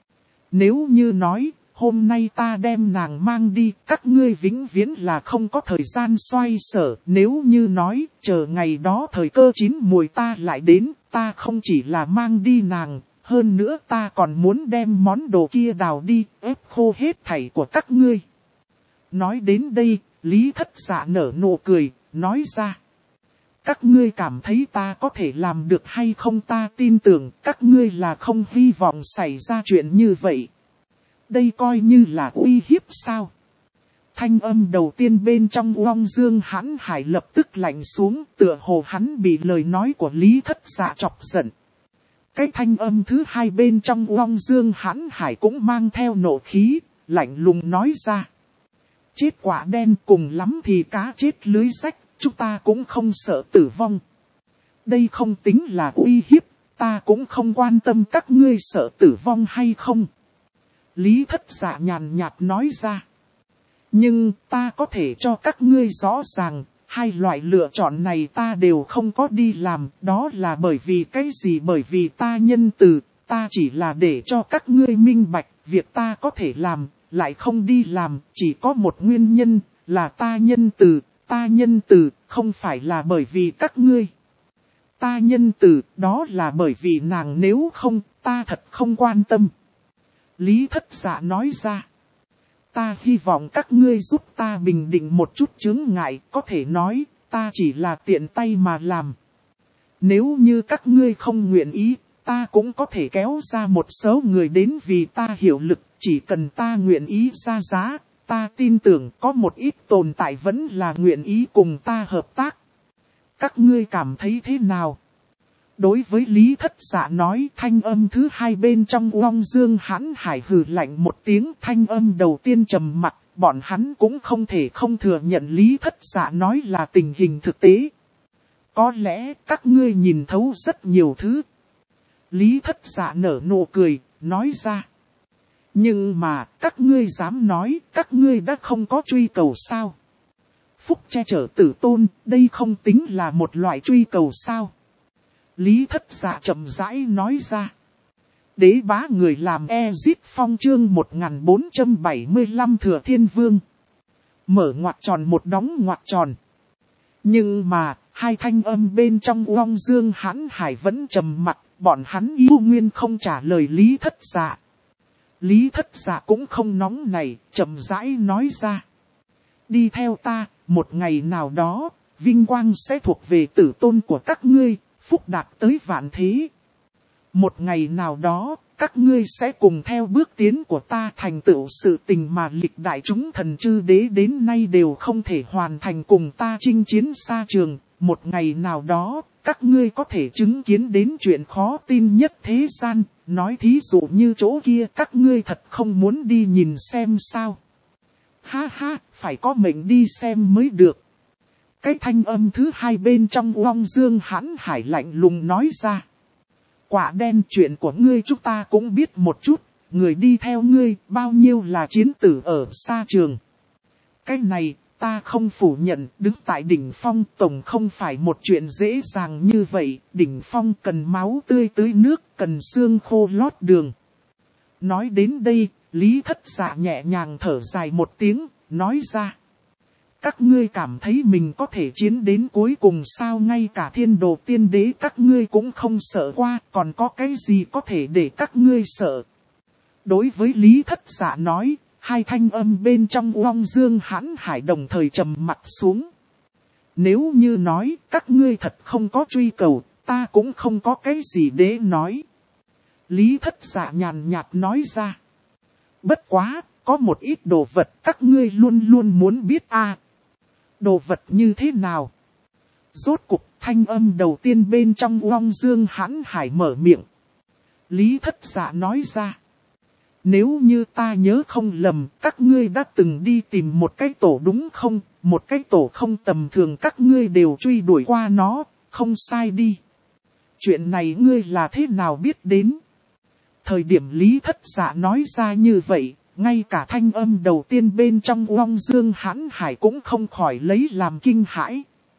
Nếu như nói, hôm nay ta đem nàng mang đi, các ngươi vĩnh viễn là không có thời gian xoay sở. Nếu như nói, chờ ngày đó thời cơ chín mùi ta lại đến, ta không chỉ là mang đi nàng, hơn nữa ta còn muốn đem món đồ kia đào đi, ép khô hết thảy của các ngươi. Nói đến đây, Lý Thất Dạ nở nụ cười, nói ra. Các ngươi cảm thấy ta có thể làm được hay không, ta tin tưởng các ngươi là không hy vọng xảy ra chuyện như vậy. Đây coi như là uy hiếp sao? Thanh âm đầu tiên bên trong Long Dương hãn hải lập tức lạnh xuống, tựa hồ hắn bị lời nói của Lý Thất Dạ chọc giận. Cái thanh âm thứ hai bên trong Long Dương hãn hải cũng mang theo nộ khí, lạnh lùng nói ra. Chết quả đen, cùng lắm thì cá chết lưới rách, chúng ta cũng không sợ tử vong. Đây không tính là uy hiếp, ta cũng không quan tâm các ngươi sợ tử vong hay không. Lý Thất Dạ nhàn nhạt nói ra. Nhưng ta có thể cho các ngươi rõ ràng, hai loại lựa chọn này ta đều không có đi làm. Đó là bởi vì cái gì? Bởi vì ta nhân từ, ta chỉ là để cho các ngươi minh bạch, việc ta có thể làm, lại không đi làm, chỉ có một nguyên nhân, là ta nhân từ. Ta nhân từ, không phải là bởi vì các ngươi. Ta nhân từ, đó là bởi vì nàng, nếu không, ta thật không quan tâm. Lý Thất Dạ nói ra. Ta hy vọng các ngươi giúp ta bình định một chút chướng ngại, có thể nói, ta chỉ là tiện tay mà làm. Nếu như các ngươi không nguyện ý, ta cũng có thể kéo ra một số người đến vì ta hiệu lực, chỉ cần ta nguyện ý ra giá, ta tin tưởng có một ít tồn tại vẫn là nguyện ý cùng ta hợp tác. Các ngươi cảm thấy thế nào? Đối với Lý Thất Dạ nói, thanh âm thứ hai bên trong Long Dương hãn hải hừ lạnh một tiếng, thanh âm đầu tiên trầm mặc, bọn hắn cũng không thể không thừa nhận Lý Thất Dạ nói là tình hình thực tế. Có lẽ các ngươi nhìn thấu rất nhiều thứ. Lý Thất Dạ nở nụ cười, nói ra. Nhưng mà, các ngươi dám nói, các ngươi đã không có truy cầu sao? Phúc che chở tử tôn, đây không tính là một loại truy cầu sao? Lý Thất Dạ chậm rãi nói ra. Đế bá người làm Ezit Phong chương 1475 Thừa Thiên Vương. Mở ngoặc tròn một đóng ngoặc tròn. Nhưng mà, hai thanh âm bên trong Long Dương hãn hải vẫn trầm mặc, bọn hắn yêu nguyên không trả lời Lý Thất Dạ. Lý Thất Dạ cũng không nóng nảy, chậm rãi nói ra. Đi theo ta, một ngày nào đó, vinh quang sẽ thuộc về tử tôn của các ngươi, phúc đạt tới vạn thế. Một ngày nào đó, các ngươi sẽ cùng theo bước tiến của ta thành tựu sự tình mà lịch đại chúng thần chư đế đến nay đều không thể hoàn thành, cùng ta chinh chiến xa trường. Một ngày nào đó, các ngươi có thể chứng kiến đến chuyện khó tin nhất thế gian. Nói thí dụ như chỗ kia, các ngươi thật không muốn đi nhìn xem sao? Ha ha, phải có mệnh đi xem mới được. Cái thanh âm thứ hai bên trong Long Dương hãn hải lạnh lùng nói ra. Quả đen, chuyện của ngươi chúng ta cũng biết một chút, người đi theo ngươi bao nhiêu là chiến tử ở xa trường. Cái này, ta không phủ nhận, đứng tại đỉnh phong tổng không phải một chuyện dễ dàng như vậy, đỉnh phong cần máu tươi tưới nước, cần xương khô lót đường. Nói đến đây, Lý Thất Dạ nhẹ nhàng thở dài một tiếng, nói ra. Các ngươi cảm thấy mình có thể chiến đến cuối cùng sao? Ngay cả thiên đồ tiên đế các ngươi cũng không sợ qua, còn có cái gì có thể để các ngươi sợ? Đối với Lý Thất Dạ nói, hai thanh âm bên trong Long Dương hãn hải đồng thời trầm mặt xuống. Nếu như nói các ngươi thật không có truy cầu, ta cũng không có cái gì để nói. Lý Thất Dạ nhàn nhạt nói ra. Bất quá, có một ít đồ vật các ngươi luôn luôn muốn biết a. Đồ vật như thế nào? Rốt cục thanh âm đầu tiên bên trong Long Dương hãn hải mở miệng. Lý Thất Dạ nói ra. Nếu như ta nhớ không lầm, các ngươi đã từng đi tìm một cái tổ đúng không? Một cái tổ không tầm thường, các ngươi đều truy đuổi qua nó, không sai đi. Chuyện này ngươi là thế nào biết đến? Thời điểm Lý Thất Dạ nói ra như vậy, ngay cả thanh âm đầu tiên bên trong Long Dương hãn hải cũng không khỏi lấy làm kinh hãi.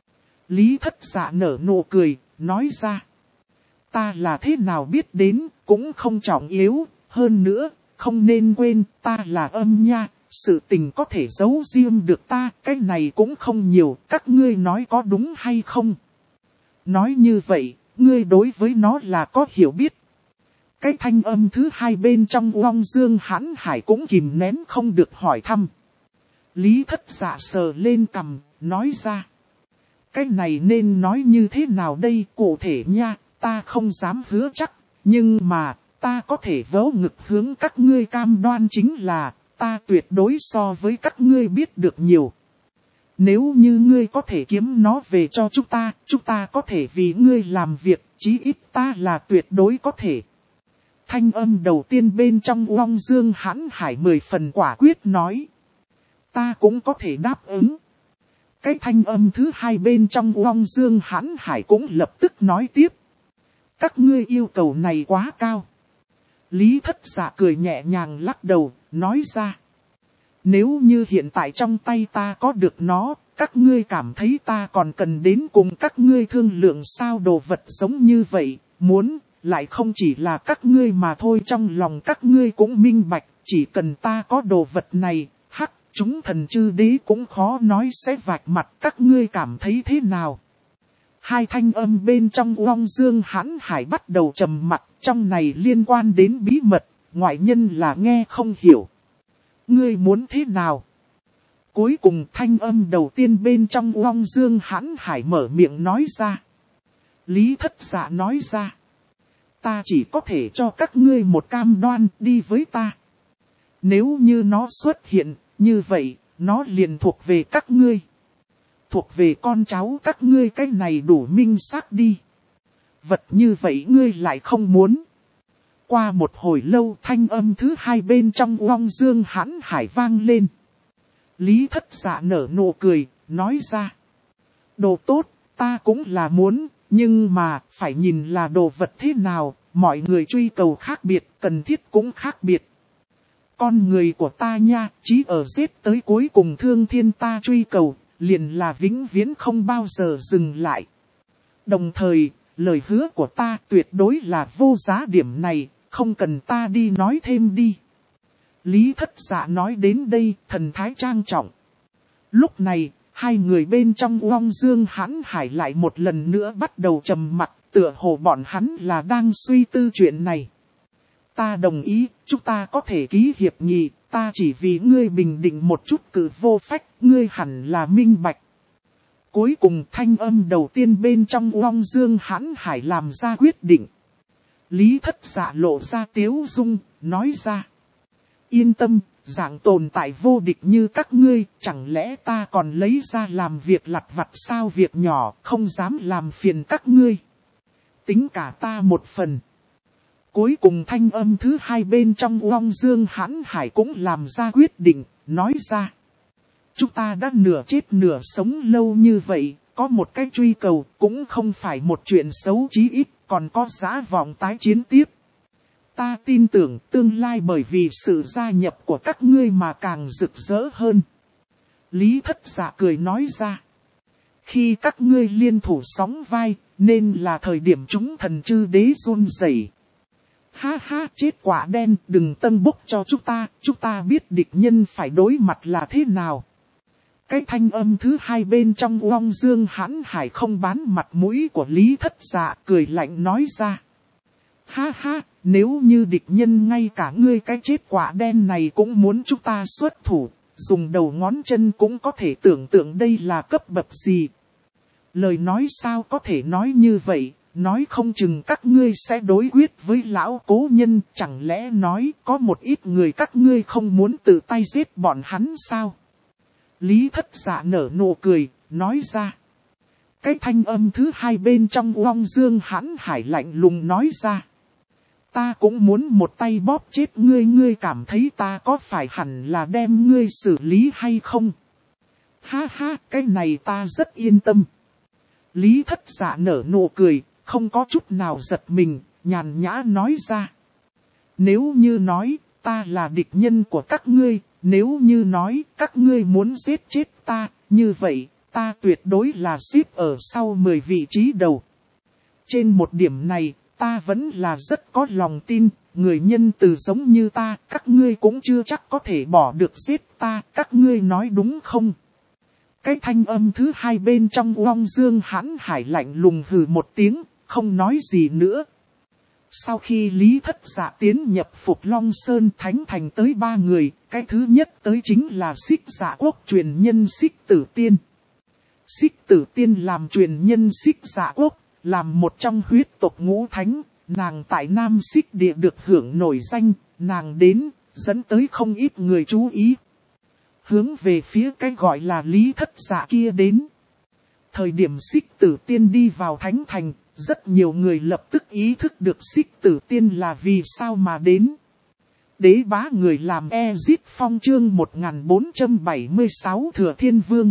Lý Thất Dạ nở nụ cười, nói ra. Ta là thế nào biết đến, cũng không trọng yếu, hơn nữa, không nên quên, ta là âm nha, sự tình có thể giấu riêng được ta, cái này cũng không nhiều, các ngươi nói có đúng hay không? Nói như vậy, ngươi đối với nó là có hiểu biết. Cái thanh âm thứ hai bên trong Long Dương hãn hải cũng kìm nén không được hỏi thăm. Lý Thất Dạ sờ lên cằm, nói ra. Cái này nên nói như thế nào đây, cụ thể nha, ta không dám hứa chắc, nhưng mà, ta có thể vớ ngực hướng các ngươi cam đoan chính là, ta tuyệt đối so với các ngươi biết được nhiều. Nếu như ngươi có thể kiếm nó về cho chúng ta có thể vì ngươi làm việc, chí ít ta là tuyệt đối có thể. Thanh âm đầu tiên bên trong Long Dương hãn hải 10 phần quả quyết nói. Ta cũng có thể đáp ứng. Cái thanh âm thứ hai bên trong Long Dương hãn hải cũng lập tức nói tiếp. Các ngươi yêu cầu này quá cao. Lý Thất Dạ cười nhẹ nhàng lắc đầu, nói ra. Nếu như hiện tại trong tay ta có được nó, các ngươi cảm thấy ta còn cần đến cùng các ngươi thương lượng sao? Đồ vật giống như vậy, muốn, lại không chỉ là các ngươi mà thôi, trong lòng các ngươi cũng minh bạch, chỉ cần ta có đồ vật này, chúng thần chư đế cũng khó nói sẽ vạch mặt, các ngươi cảm thấy thế nào? Hai thanh âm bên trong Long Dương hãn hải bắt đầu trầm mặc, trong này liên quan đến bí mật, ngoại nhân là nghe không hiểu. Ngươi muốn thế nào? Cuối cùng thanh âm đầu tiên bên trong Long Dương hãn hải mở miệng nói ra. Lý Thất Dạ nói ra. Ta chỉ có thể cho các ngươi một cam đoan, đi với ta. Nếu như nó xuất hiện, như vậy, nó liền thuộc về các ngươi. Thuộc về con cháu các ngươi, cái này đủ minh xác đi. Vật như vậy ngươi lại không muốn. Qua một hồi lâu thanh âm thứ hai bên trong Long Dương hãn hải vang lên. Lý Thất Dạ nở nụ cười, nói ra. Đồ tốt, ta cũng là muốn, nhưng mà phải nhìn là đồ vật thế nào, mọi người truy cầu khác biệt, cần thiết cũng khác biệt. Con người của ta nha, chí ở giết tới cuối cùng thương thiên ta truy cầu, liền là vĩnh viễn không bao giờ dừng lại. Đồng thời, lời hứa của ta tuyệt đối là vô giá, điểm này, không cần ta đi nói thêm đi. Lý Thất Dạ nói đến đây, thần thái trang trọng. Lúc này, hai người bên trong Long Dương hãn hải lại một lần nữa bắt đầu trầm mặc, tựa hồ bọn hắn là đang suy tư chuyện này. Ta đồng ý, chúng ta có thể ký hiệp nghị, ta chỉ vì ngươi bình định một chút cử vô phách, ngươi hẳn là minh bạch. Cuối cùng thanh âm đầu tiên bên trong Long Dương hãn hải làm ra quyết định. Lý Thất Dạ lộ ra tiếu dung, nói ra. Yên tâm, dạng tồn tại vô địch như các ngươi, chẳng lẽ ta còn lấy ra làm việc lặt vặt sao? Việc nhỏ, không dám làm phiền các ngươi. Tính cả ta một phần. Cuối cùng thanh âm thứ hai bên trong Long Dương hãn hải cũng làm ra quyết định, nói ra. Chúng ta đã nửa chết nửa sống lâu như vậy, có một cái truy cầu cũng không phải một chuyện xấu, chí ít còn có dã vọng tái chiến tiếp. Ta tin tưởng tương lai bởi vì sự gia nhập của các ngươi mà càng rực rỡ hơn. Lý Thất Dạ cười nói ra. Khi các ngươi liên thủ sóng vai, nên là thời điểm chúng thần chư đế run rẩy. Ha ha, chết quả đen, đừng tân bốc cho chúng ta biết địch nhân phải đối mặt là thế nào. Cái thanh âm thứ hai bên trong Long Dương hãn hải không bán mặt mũi của Lý Thất Dạ, cười lạnh nói ra. Ha ha, nếu như địch nhân ngay cả ngươi cái chết quả đen này cũng muốn chúng ta xuất thủ, dùng đầu ngón chân cũng có thể tưởng tượng đây là cấp bậc gì. Lời nói sao có thể nói như vậy, nói không chừng các ngươi sẽ đối quyết với lão cố nhân, chẳng lẽ nói có một ít người các ngươi không muốn tự tay giết bọn hắn sao? Lý Thất Dạ nở nụ cười, nói ra. Cái thanh âm thứ hai bên trong Long Dương hãn hải lạnh lùng nói ra. Ta cũng muốn một tay bóp chết ngươi, ngươi cảm thấy ta có phải hẳn là đem ngươi xử lý hay không? Ha ha, cái này ta rất yên tâm. Lý Thất Dạ nở nụ cười, không có chút nào giật mình, nhàn nhã nói ra. Nếu như nói, ta là địch nhân của các ngươi, nếu như nói, các ngươi muốn giết chết ta, như vậy, ta tuyệt đối là xếp ở sau 10 vị trí đầu. Trên một điểm này, ta vẫn là rất có lòng tin, người nhân từ giống như ta, các ngươi cũng chưa chắc có thể bỏ được giết ta, các ngươi nói đúng không? Cái thanh âm thứ hai bên trong Long Dương hãn hải lạnh lùng hừ một tiếng, không nói gì nữa. Sau khi Lý Thất Dạ tiến nhập Phục Long Sơn Thánh Thành tới 3 người, cái thứ nhất tới chính là Xích Dạ Quốc truyền nhân Xích Tử Tiên. Xích Tử Tiên làm truyền nhân Xích Dạ Quốc, làm một trong huyết tộc ngũ thánh, nàng tại Nam Xích Địa được hưởng nổi danh, nàng đến, dẫn tới không ít người chú ý. Hướng về phía cái gọi là Lý Thất Dạ kia đến. Thời điểm Xích Tử Tiên đi vào Thánh Thành, rất nhiều người lập tức ý thức được Xích Tử Tiên là vì sao mà đến. Đế bá người làm Ezit Phong chương 1476 Thừa Thiên Vương.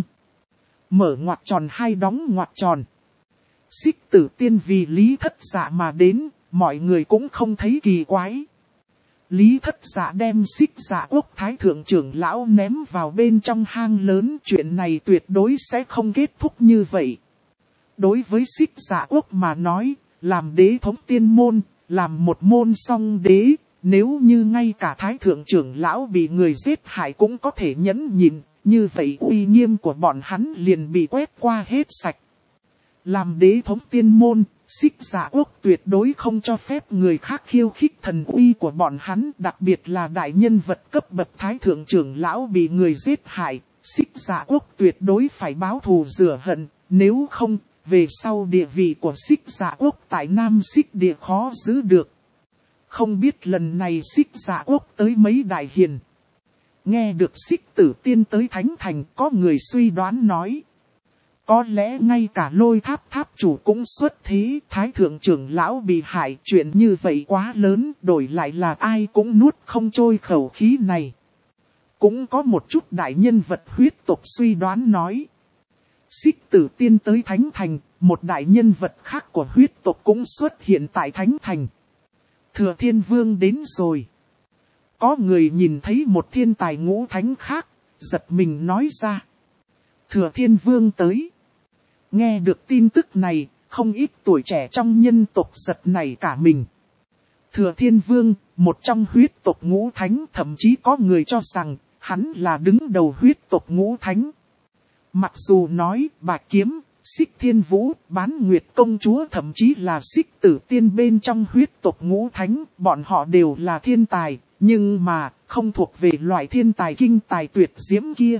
Mở ngoặc tròn hai đóng ngoặc tròn. Xích Tử Tiên vì Lý Thất Dạ mà đến, mọi người cũng không thấy kỳ quái. Lý Thất Dạ đem Xích Dạ Quốc Thái Thượng trưởng lão ném vào bên trong hang lớn, chuyện này tuyệt đối sẽ không kết thúc như vậy. Đối với Xích Dạ Quốc mà nói, làm đế thống tiên môn, làm một môn song đế, nếu như ngay cả Thái Thượng trưởng lão bị người giết hại cũng có thể nhẫn nhịn, như vậy uy nghiêm của bọn hắn liền bị quét qua hết sạch. Làm đế thống tiên môn, Xích Dạ Quốc tuyệt đối không cho phép người khác khiêu khích thần uy của bọn hắn, đặc biệt là đại nhân vật cấp bậc Thái Thượng trưởng lão bị người giết hại, Xích Dạ Quốc tuyệt đối phải báo thù rửa hận, nếu không, về sau địa vị của Xích Dạ Quốc tại Nam Xích Địa khó giữ được. Không biết lần này Xích Dạ Quốc tới mấy đại hiền. Nghe được Xích Tử Tiên tới Thánh Thành, có người suy đoán nói. Có lẽ ngay cả Lôi Tháp tháp chủ cũng xuất thế, Thái Thượng trưởng lão bị hại, chuyện như vậy quá lớn, đổi lại là ai cũng nuốt không trôi khẩu khí này. Cũng có một chút đại nhân vật huyết tộc suy đoán nói. Xích Tử Tiên tới Thánh Thành, một đại nhân vật khác của huyết tộc cũng xuất hiện tại Thánh Thành. Thừa Thiên Vương đến rồi. Có người nhìn thấy một thiên tài ngũ thánh khác, giật mình nói ra. Thừa Thiên Vương tới. Nghe được tin tức này, không ít tuổi trẻ trong nhân tộc giật nảy cả mình. Thừa Thiên Vương, một trong huyết tộc ngũ thánh, thậm chí có người cho rằng, hắn là đứng đầu huyết tộc ngũ thánh. Mặc dù nói, Bạch Kiếm, Xích Thiên Vũ, Bán Nguyệt Công Chúa thậm chí là Xích Tử Tiên bên trong huyết tộc ngũ thánh, bọn họ đều là thiên tài, nhưng mà, không thuộc về loại thiên tài kinh tài tuyệt diễm kia.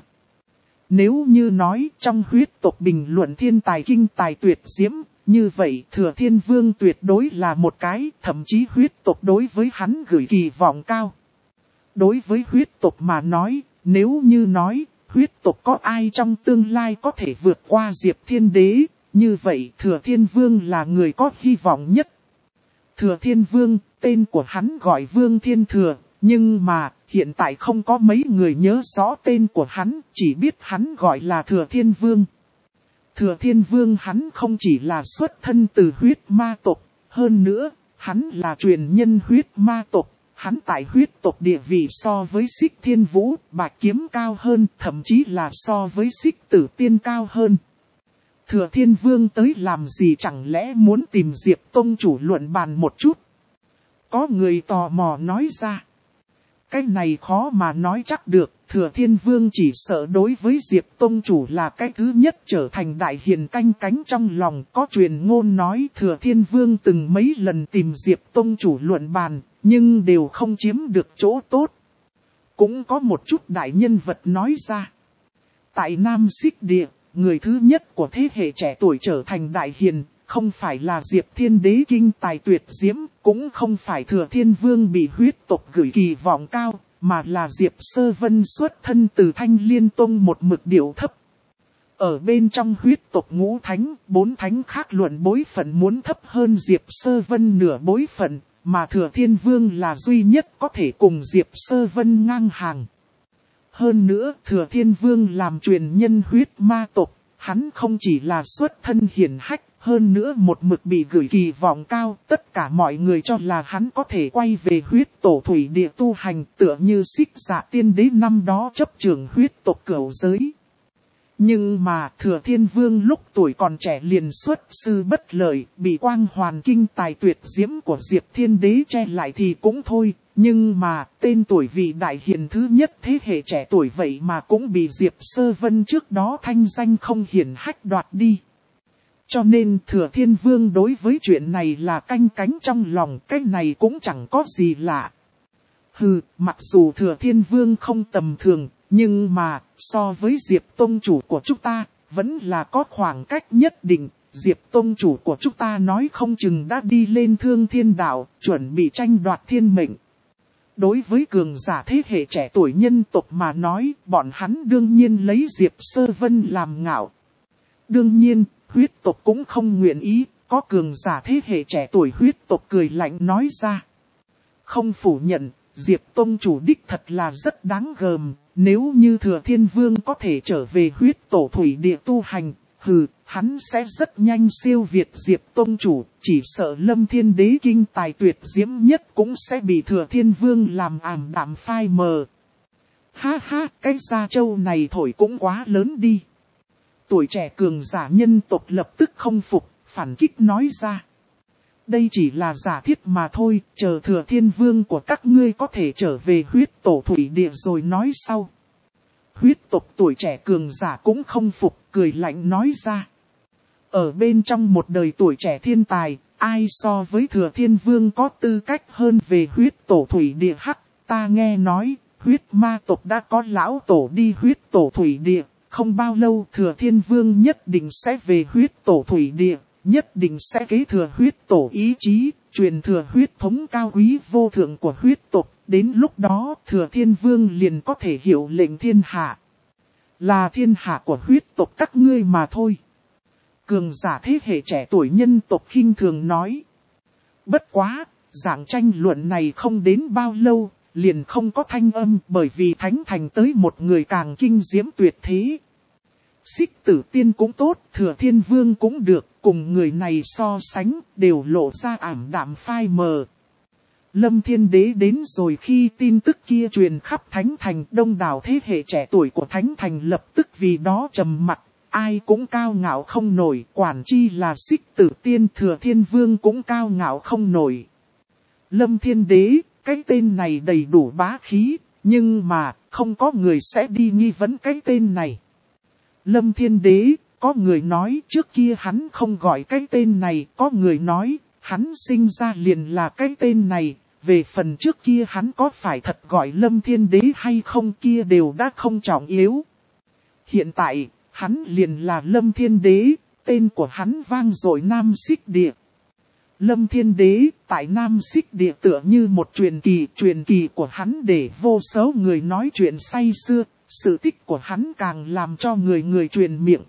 Nếu như nói trong huyết tộc bình luận thiên tài kinh tài tuyệt diễm, như vậy Thừa Thiên Vương tuyệt đối là một cái, thậm chí huyết tộc đối với hắn gửi kỳ vọng cao. Đối với huyết tộc mà nói, nếu như nói, huyết tộc có ai trong tương lai có thể vượt qua Diệp Thiên Đế, như vậy Thừa Thiên Vương là người có hy vọng nhất. Thừa Thiên Vương, tên của hắn gọi Vương Thiên Thừa, nhưng mà hiện tại không có mấy người nhớ rõ tên của hắn, chỉ biết hắn gọi là Thừa Thiên Vương. Thừa Thiên Vương hắn không chỉ là xuất thân từ huyết ma tộc, hơn nữa, hắn là truyền nhân huyết ma tộc. Hắn tại huyết tộc địa vị so với Xích Thiên Vũ, Bạch Kiếm cao hơn, thậm chí là so với Xích Tử Tiên cao hơn. Thừa Thiên Vương tới làm gì, chẳng lẽ muốn tìm Diệp Tông chủ luận bàn một chút? Có người tò mò nói ra. Cái này khó mà nói chắc được, Thừa Thiên Vương chỉ sợ đối với Diệp Tông chủ là cái thứ nhất trở thành đại hiền canh cánh trong lòng. Có truyền ngôn nói Thừa Thiên Vương từng mấy lần tìm Diệp Tông chủ luận bàn, nhưng đều không chiếm được chỗ tốt. Cũng có một chút đại nhân vật nói ra. Tại Nam Xích Địa, người thứ nhất của thế hệ trẻ tuổi trở thành đại hiền, không phải là Diệp Thiên Đế kinh tài tuyệt diễm, cũng không phải Thừa Thiên Vương bị huyết tộc gửi kỳ vọng cao, mà là Diệp Sơ Vân xuất thân từ Thanh Liên Tông một mực điệu thấp. Ở bên trong huyết tộc ngũ thánh, 4 thánh khác luận bối phận muốn thấp hơn Diệp Sơ Vân nửa bối phận, mà Thừa Thiên Vương là duy nhất có thể cùng Diệp Sơ Vân ngang hàng. Hơn nữa, Thừa Thiên Vương làm truyền nhân huyết ma tộc, hắn không chỉ là xuất thân hiển hách, hơn nữa một mực bị gửi kỳ vọng cao, tất cả mọi người cho là hắn có thể quay về huyết tổ thủy địa tu hành, tựa như Xích Dạ Tiên Đế năm đó chấp trưởng huyết tộc cửu giới. Nhưng mà Thừa Thiên Vương lúc tuổi còn trẻ liền xuất sư bất lợi, bị quang hoàn kinh tài tuyệt diễm của Diệp Thiên Đế che lại thì cũng thôi. Nhưng mà tên tuổi vị đại hiền thứ nhất thế hệ trẻ tuổi vậy mà cũng bị Diệp Sơ Vân trước đó thanh danh không hiển hách đoạt đi. Cho nên Thừa Thiên Vương đối với chuyện này là canh cánh trong lòng, cái này cũng chẳng có gì lạ. Hừ, mặc dù Thừa Thiên Vương không tầm thường, nhưng mà so với Diệp Tông chủ của chúng ta, vẫn là có khoảng cách nhất định. Diệp Tông chủ của chúng ta nói không chừng đã đi lên Thương Thiên Đạo, chuẩn bị tranh đoạt thiên mệnh. Đối với cường giả thế hệ trẻ tuổi nhân tộc mà nói, bọn hắn đương nhiên lấy Diệp Sơ Vân làm ngạo. Đương nhiên, huyết tộc cũng không nguyện ý, có cường giả thế hệ trẻ tuổi huyết tộc cười lạnh nói ra. Không phủ nhận, Diệp Tông chủ đích thật là rất đáng gờm, nếu như Thừa Thiên Vương có thể trở về huyết tổ thủy địa tu hành, hắn sẽ rất nhanh siêu việt Diệp Tông chủ, chỉ sợ Lâm Thiên Đế kinh tài tuyệt diễm nhất cũng sẽ bị Thừa Thiên Vương làm ảm đạm phai mờ. Ha ha, cái gia châu này thổi cũng quá lớn đi. Tuổi trẻ cường giả nhân tộc lập tức không phục, phản kích nói ra. Đây chỉ là giả thiết mà thôi, chờ Thừa Thiên Vương của các ngươi có thể trở về huyết tổ thủy địa rồi nói sau. Huyết tộc tuổi trẻ cường giả cũng không phục, cười lạnh nói ra. Ở bên trong một đời tuổi trẻ thiên tài, ai so với Thừa Thiên Vương có tư cách hơn về huyết tổ thủy địa hắc, ta nghe nói, huyết ma tộc đã có lão tổ đi huyết tổ thủy địa, không bao lâu Thừa Thiên Vương nhất định sẽ về huyết tổ thủy địa, nhất định sẽ kế thừa huyết tổ ý chí, truyền thừa huyết thống cao quý vô thượng của huyết tộc, đến lúc đó Thừa Thiên Vương liền có thể hiệu lệnh thiên hạ. Là thiên hạ của huyết tộc các ngươi mà thôi. Cường giả thế hệ trẻ tuổi nhân tộc khinh thường nói. Bất quá, dạng tranh luận này không đến bao lâu, liền không có thanh âm bởi vì thánh thành tới một người càng kinh diễm tuyệt thế. Xích Tử Tiên cũng tốt, Thừa Thiên Vương cũng được, cùng người này so sánh, đều lộ ra ảm đạm phai mờ. Lâm Thiên Đế đến rồi khi tin tức kia truyền khắp Thánh Thành, đông đảo thế hệ trẻ tuổi của Thánh Thành lập tức vì đó trầm mặc, ai cũng cao ngạo không nổi, quản chi là Xích Tử Tiên Thừa Thiên Vương cũng cao ngạo không nổi. Lâm Thiên Đế, cái tên này đầy đủ bá khí, nhưng mà không có người sẽ đi nghi vấn cái tên này. Lâm Thiên Đế, có người nói trước kia hắn không gọi cái tên này, có người nói hắn sinh ra liền là cái tên này. Về phần trước kia hắn có phải thật gọi Lâm Thiên Đế hay không kia đều đã không trọng yếu. Hiện tại, hắn liền là Lâm Thiên Đế, tên của hắn vang dội Nam Xích Địa. Lâm Thiên Đế, tại Nam Xích Địa tựa như một truyền kỳ của hắn để vô số người nói chuyện say xưa, sự tích của hắn càng làm cho người truyền miệng.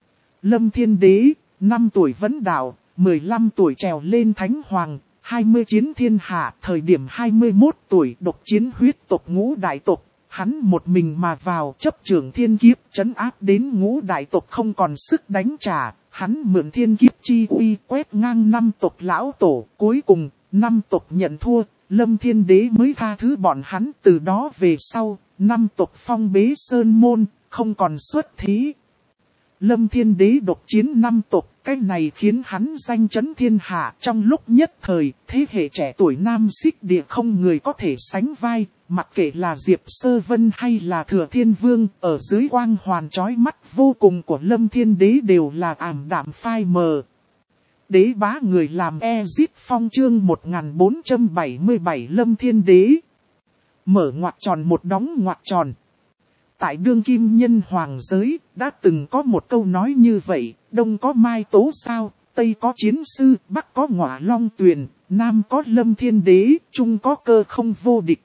Lâm Thiên Đế, 5 tuổi vấn đạo, 15 tuổi trèo lên Thánh Hoàng. 20 chiến thiên hạ, thời điểm 21 tuổi độc chiến huyết tộc ngũ đại tộc, hắn một mình mà vào chấp trưởng thiên kiếp trấn áp đến ngũ đại tộc không còn sức đánh trả, hắn mượn thiên kiếp chi uy quét ngang 5 tộc lão tổ, cuối cùng 5 tộc nhận thua, Lâm Thiên Đế mới tha thứ bọn hắn, từ đó về sau, 5 tộc phong bế sơn môn, không còn xuất thế. Lâm Thiên Đế độc chiến 5 tộc, cái này khiến hắn danh chấn thiên hạ. Trong lúc nhất thời, thế hệ trẻ tuổi Nam Xích Địa không người có thể sánh vai, mặc kệ là Diệp Sơ Vân hay là Thừa Thiên Vương, ở dưới quang hoàn chói mắt vô cùng của Lâm Thiên Đế đều là ảm đạm phai mờ. Đế bá người làm Ezit Phong chương 1477 Lâm Thiên Đế. Mở ngoặc tròn một đóng ngoặc tròn. Tại đương kim nhân hoàng giới, đã từng có một câu nói như vậy, đông có mai tố sao, Tây có chiến sư, Bắc có Ngọa Long Tuyền, Nam có Lâm Thiên Đế, Trung có Cơ Không vô địch.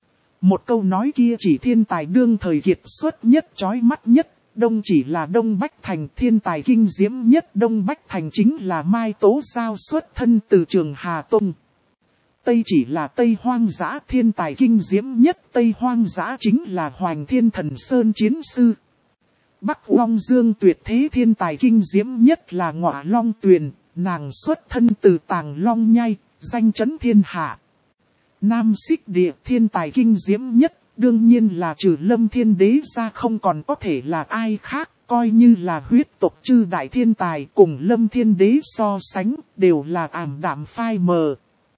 Một câu nói kia chỉ thiên tài đương thời kiệt xuất nhất chói mắt nhất, Đông chỉ là Đông Bách Thành, thiên tài kinh diễm nhất Đông Bách Thành chính là Mai Tố Giao xuất thân từ Trường Hà Tông. Tây chỉ là Tây Hoang Dã, thiên tài kinh diễm nhất Tây Hoang Dã chính là Hoành Thiên Thần Sơn chiến sư. Bắc Long Dương tuyệt thế thiên tài kinh diễm nhất là Ngọa Long Tuyền, nàng xuất thân từ Tàng Long Nhai, danh chấn thiên hạ. Nam Xích Địa thiên tài kinh diễm nhất, đương nhiên là trừ Lâm Thiên Đế ra không còn có thể là ai khác, coi như là huyết tộc chư đại thiên tài cùng Lâm Thiên Đế so sánh, đều là ảm đạm phai mờ.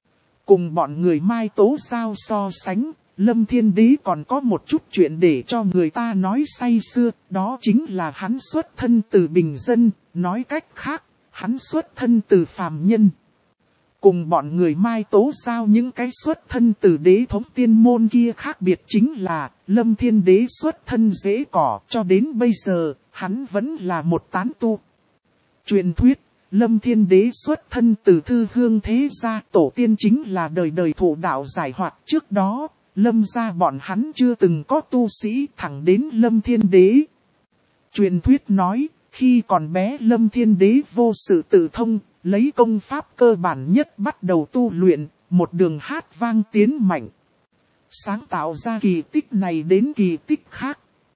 Cùng bọn người Mai Tố Giao so sánh, Lâm Thiên Đế còn có một chút chuyện để cho người ta nói say sưa, đó chính là hắn xuất thân từ bình dân, nói cách khác, hắn xuất thân từ phàm nhân. Cùng bọn người Mai Tố Giao những cái xuất thân từ đế thống tiên môn kia khác biệt chính là, Lâm Thiên Đế xuất thân dễ cỏ, cho đến bây giờ, hắn vẫn là một tán tu. Truyền thuyết, Lâm Thiên Đế xuất thân từ thư hương thế gia, tổ tiên chính là đời đời thụ đạo giải hoạt. Trước đó, Lâm gia bọn hắn chưa từng có tu sĩ, thẳng đến Lâm Thiên Đế. Truyền thuyết nói, khi còn bé Lâm Thiên Đế vô sự tự thông, lấy công pháp cơ bản nhất bắt đầu tu luyện, một đường hát vang tiến mạnh. Sáng tạo ra kỳ tích này đến kỳ tích khác.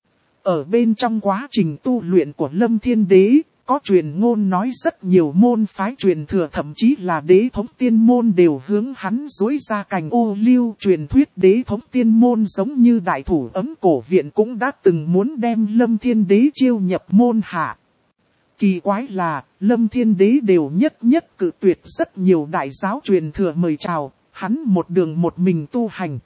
Ở bên trong quá trình tu luyện của Lâm Thiên Đế, có truyền ngôn nói rất nhiều môn phái truyền thừa, thậm chí là đế thống tiên môn đều hướng hắn dối ra cành ô liu. Truyền thuyết đế thống tiên môn giống như đại thủ ấm cổ viện cũng đã từng muốn đem Lâm Thiên Đế chiêu nhập môn hạ. Kỳ quái là, Lâm Thiên Đế đều nhất cự tuyệt rất nhiều đại giáo truyền thừa mời chào, hắn một đường một mình tu hành.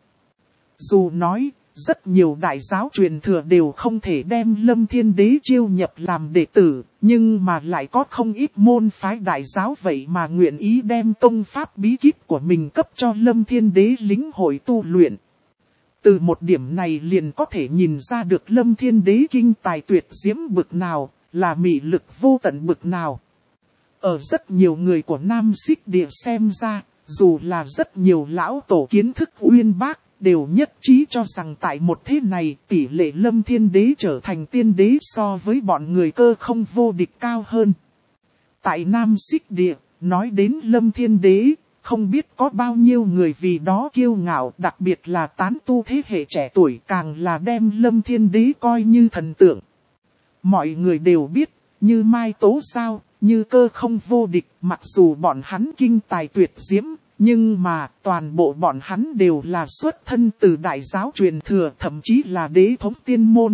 Dù nói, rất nhiều đại giáo truyền thừa đều không thể đem Lâm Thiên Đế chiêu nhập làm đệ tử, nhưng mà lại có không ít môn phái đại giáo vậy mà nguyện ý đem công pháp bí kíp của mình cấp cho Lâm Thiên Đế lĩnh hội tu luyện. Từ một điểm này liền có thể nhìn ra được Lâm Thiên Đế kinh tài tuyệt diễm bực nào, là mị lực vô tận bực nào. Ở rất nhiều người của Nam Xích Địa xem ra, dù là rất nhiều lão tổ kiến thức uyên bác, đều nhất trí cho rằng tại một thế này tỷ lệ Lâm Thiên Đế trở thành tiên đế so với bọn người Cơ Không vô địch cao hơn. Tại Nam Xích Địa, nói đến Lâm Thiên Đế, không biết có bao nhiêu người vì đó kiêu ngạo, đặc biệt là tán tu thế hệ trẻ tuổi càng là đem Lâm Thiên Đế coi như thần tượng. Mọi người đều biết, như Mai Tố Giao, như Cơ Không vô địch, mặc dù bọn hắn kinh tài tuyệt diễm, nhưng mà toàn bộ bọn hắn đều là xuất thân từ đại giáo truyền thừa, thậm chí là đế thống tiên môn.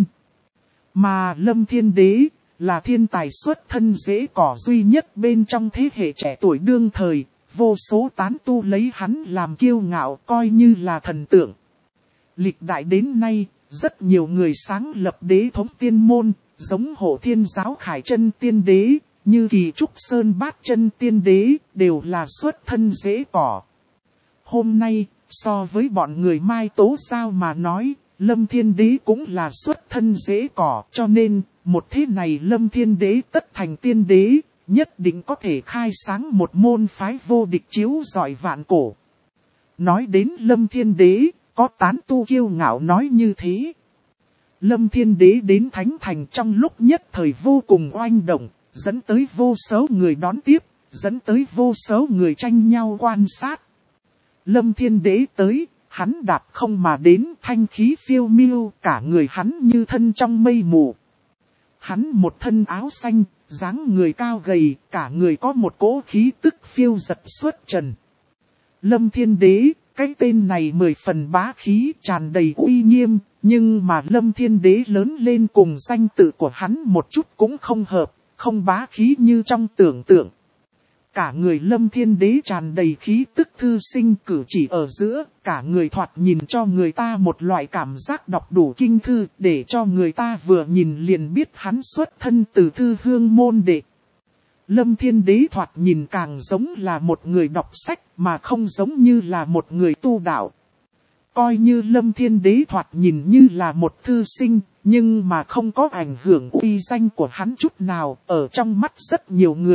Mà Lâm Thiên Đế là thiên tài xuất thân dễ cỏ duy nhất bên trong thế hệ trẻ tuổi đương thời, vô số tán tu lấy hắn làm kiêu ngạo, coi như là thần tượng. Lịch đại đến nay, rất nhiều người sáng lập đế thống tiên môn, giống Hộ Thiên Giáo Khải Chân Tiên Đế, như Kỳ Trúc Sơn Bát Chân Tiên Đế, đều là xuất thân dễ cỏ. Hôm nay, so với bọn người Mai Tố Giao mà nói, Lâm Thiên Đế cũng là xuất thân dễ cỏ, cho nên, một thế này Lâm Thiên Đế tất thành tiên đế, nhất định có thể khai sáng một môn phái vô địch chiếu rọi vạn cổ. Nói đến Lâm Thiên Đế, có tán tu kiêu ngạo nói như thế. Lâm Thiên Đế đến Thánh Thành trong lúc nhất thời vô cùng oanh động, dẫn tới vô số người đón tiếp, dẫn tới vô số người tranh nhau quan sát. Lâm Thiên Đế tới, hắn đạp không mà đến, thanh khí phiêu miêu, cả người hắn như thân trong mây mù. Hắn một thân áo xanh, dáng người cao gầy, cả người có một cỗ khí tức phiêu giật xuất trần. Lâm Thiên Đế, cái tên này 10 phần bá khí, tràn đầy uy nghiêm, nhưng mà Lâm Thiên Đế lớn lên cùng danh tự của hắn một chút cũng không hợp, không bá khí như trong tưởng tượng. Cả người Lâm Thiên Đế tràn đầy khí tức thư sinh, cử chỉ ở giữa, cả người thoạt nhìn cho người ta một loại cảm giác đọc đủ kinh thư, để cho người ta vừa nhìn liền biết hắn xuất thân từ thư hương môn đệ. Lâm Thiên Đế thoạt nhìn càng giống là một người đọc sách, mà không giống như là một người tu đạo. Coi như Lâm Thiên Đế thoạt nhìn như là một thư sinh, nhưng mà không có ảnh hưởng uy danh của hắn chút nào, ở trong mắt rất nhiều người.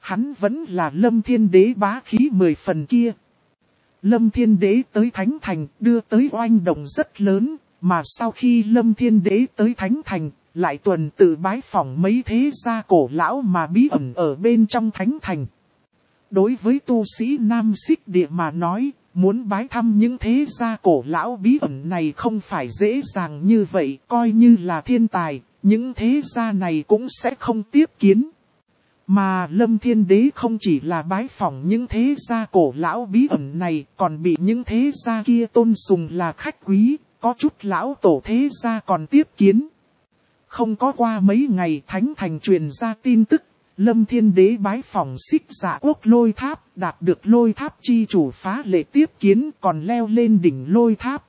hắn vẫn là Lâm Thiên Đế bá khí 10 phần kia. Lâm Thiên Đế tới Thánh Thành đưa tới oanh động rất lớn, mà sau khi Lâm Thiên Đế tới Thánh Thành, lại tuần tự bái phỏng mấy thế gia cổ lão mà bí ẩn ở bên trong Thánh Thành. Đối với tu sĩ Nam Xích Địa mà nói, muốn bái thăm những thế gia cổ lão bí ẩn này không phải dễ dàng như vậy, coi như là thiên tài, những thế gia này cũng sẽ không tiếp kiến. Mà Lâm Thiên Đế không chỉ là bái phỏng những thế gia cổ lão bí ẩn này, còn bị những thế gia kia tôn sùng là khách quý, có chút lão tổ thế gia còn tiếp kiến. Không có qua mấy ngày Thánh Thành truyền ra tin tức, Lâm Thiên Đế bái phỏng Xích Dạ Quốc lôi tháp, đạt được lôi tháp chi chủ phá lệ tiếp kiến, còn leo lên đỉnh lôi tháp.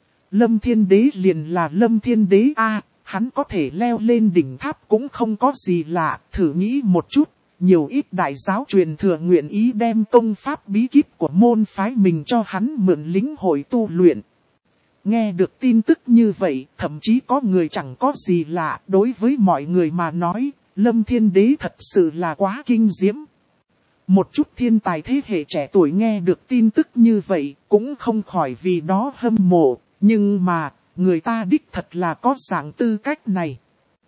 Lâm Thiên Đế liền là Lâm Thiên Đế A, hắn có thể leo lên đỉnh tháp cũng không có gì lạ, thử nghĩ một chút, nhiều ít đại giáo truyền thừa nguyện ý đem công pháp bí kíp của môn phái mình cho hắn mượn lĩnh hội tu luyện. Nghe được tin tức như vậy, thậm chí có người chẳng có gì lạ, đối với mọi người mà nói, Lâm Thiên Đế thật sự là quá kinh diễm. Một chút thiên tài thế hệ trẻ tuổi nghe được tin tức như vậy, cũng không khỏi vì đó hâm mộ, nhưng mà, người ta đích thật là có dạng tư cách này.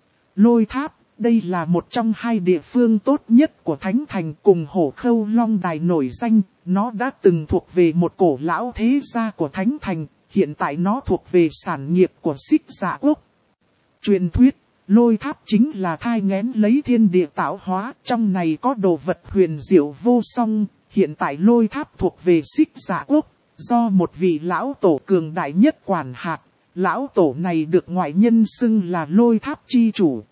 Lôi tháp, đây là một trong hai địa phương tốt nhất của Thánh Thành cùng Hổ Khâu Long Đài nổi danh, nó đã từng thuộc về một cổ lão thế gia của Thánh Thành, hiện tại nó thuộc về sản nghiệp của Xích Dạ Quốc. Truyền thuyết, lôi tháp chính là thai nghén lấy thiên địa tạo hóa, trong này có đồ vật huyền diệu vô song, hiện tại lôi tháp thuộc về Xích Dạ Quốc, do một vị lão tổ cường đại nhất quản hạt, lão tổ này được ngoại nhân xưng là lôi tháp chi chủ.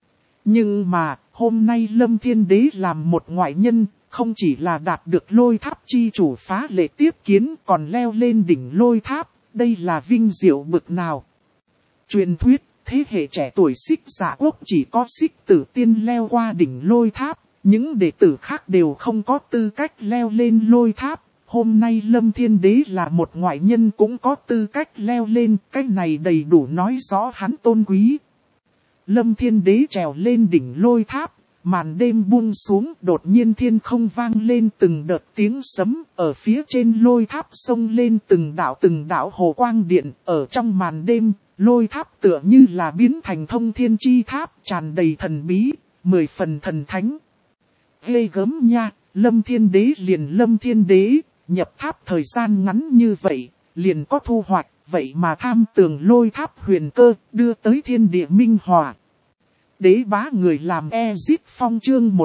Nhưng mà, hôm nay Lâm Thiên Đế làm một ngoại nhân, không chỉ là đạt được lôi tháp chi chủ phá lệ tiếp kiến còn leo lên đỉnh lôi tháp, đây là vinh diệu bực nào. Truyền thuyết, thế hệ trẻ tuổi Xích Dạ Quốc chỉ có Xích Tử Tiên leo qua đỉnh lôi tháp, những đệ tử khác đều không có tư cách leo lên lôi tháp. Hôm nay Lâm Thiên Đế là một ngoại nhân cũng có tư cách leo lên, cái này đầy đủ nói rõ hắn tôn quý. Lâm Thiên Đế trèo lên đỉnh lôi tháp, màn đêm buông xuống, đột nhiên thiên không vang lên từng đợt tiếng sấm, ở phía trên lôi tháp xông lên từng đạo hồ quang điện, ở trong màn đêm, lôi tháp tựa như là biến thành thông thiên chi tháp, tràn đầy thần bí, 10 phần thần thánh. Ghê gớm nha, Lâm Thiên Đế liền Lâm Thiên Đế, nhập tháp thời gian ngắn như vậy, liền có thu hoạch, vậy mà tham tường lôi tháp huyền cơ, đưa tới thiên địa minh hòa. Đế bá người làm Ezit Phong chương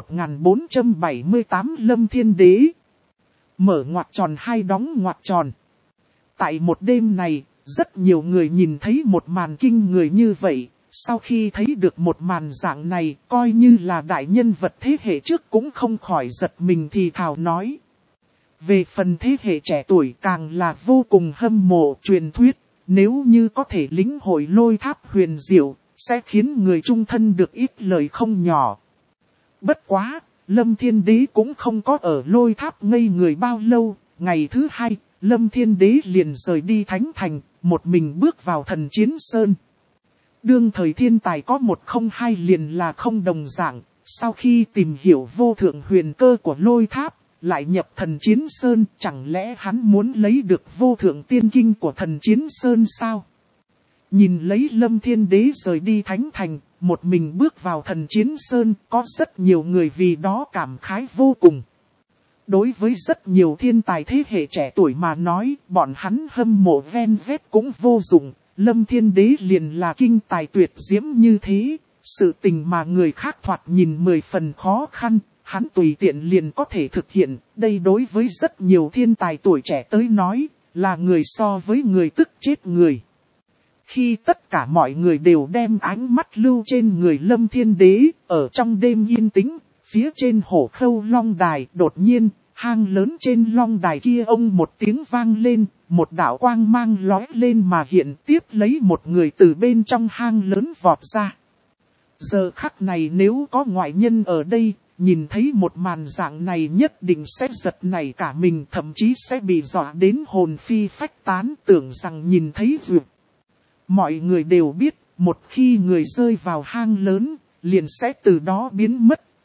1478 Lâm Thiên Đế. Mở ngoặc tròn hai đóng ngoặc tròn. Tại một đêm này, rất nhiều người nhìn thấy một màn kinh người như vậy. Sau khi thấy được một màn dạng này, coi như là đại nhân vật thế hệ trước cũng không khỏi giật mình thì thào nói. Về phần thế hệ trẻ tuổi càng là vô cùng hâm mộ truyền thuyết, nếu như có thể lĩnh hội lôi tháp huyền diệu, sẽ khiến người trung thân được ít lời không nhỏ. Bất quá, Lâm Thiên Đế cũng không có ở lôi tháp ngây người bao lâu, ngày thứ hai, Lâm Thiên Đế liền rời đi Thánh Thành, một mình bước vào Thần Chiến Sơn. Đương thời thiên tài có 102 liền là không đồng dạng, sau khi tìm hiểu vô thượng huyền cơ của lôi tháp, lại nhập Thần Chiến Sơn, chẳng lẽ hắn muốn lấy được vô thượng tiên kinh của Thần Chiến Sơn sao? Nhìn lấy Lâm Thiên Đế rời đi Thánh Thành, một mình bước vào Thần Chiến Sơn, có rất nhiều người vì đó cảm khái vô cùng. Đối với rất nhiều thiên tài thế hệ trẻ tuổi mà nói, bọn hắn hâm mộ ven vét cũng vô dụng, Lâm Thiên Đế liền là kinh tài tuyệt diễm như thế, sự tình mà người khác thoạt nhìn 10 phần khó khăn, hắn tùy tiện liền có thể thực hiện, đây đối với rất nhiều thiên tài tuổi trẻ tới nói, là người so với người tức chết người. Khi tất cả mọi người đều đem ánh mắt lưu trên người Lâm Thiên Đế, ở trong đêm yên tĩnh, phía trên Hổ Khâu Long Đài, đột nhiên, hang lớn trên Long Đài kia ông một tiếng vang lên, một đạo quang mang lóe lên mà hiện tiếp lấy một người từ bên trong hang lớn vọt ra. Giờ khắc này nếu có ngoại nhân ở đây, nhìn thấy một màn dạng này nhất định sẽ giật nảy cả mình, thậm chí sẽ bị dọa đến hồn phi phách tán, tưởng rằng nhìn thấy vượt. Mọi người đều biết, một khi người rơi vào hang lớn, liền sẽ từ đó biến mất,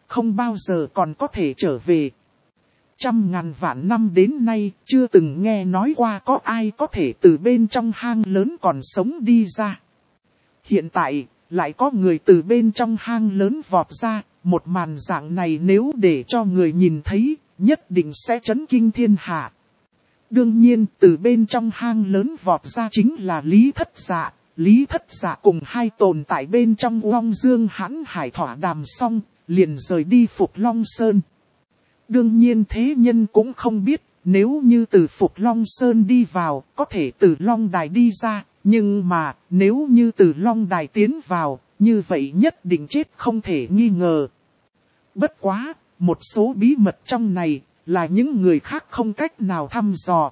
không bao giờ còn có thể trở về. Trăm ngàn vạn năm đến nay, chưa từng nghe nói qua có ai có thể từ bên trong hang lớn còn sống đi ra. Hiện tại, lại có người từ bên trong hang lớn vọt ra, một màn dạng này nếu để cho người nhìn thấy, nhất định sẽ chấn kinh thiên hạ. Đương nhiên, từ bên trong hang lớn vọt ra chính là Lý Thất Dạ. Lý Thất Dạ cùng hai tồn tại bên trong Long Dương hãn hải thỏa đàm xong, liền rời đi Phục Long Sơn. Đương nhiên thế nhân cũng không biết, nếu như từ Phục Long Sơn đi vào, có thể từ Long Đài đi ra, nhưng mà, nếu như từ Long Đài tiến vào, như vậy nhất định chết không thể nghi ngờ. Bất quá, một số bí mật trong này, là những người khác không cách nào thăm dò.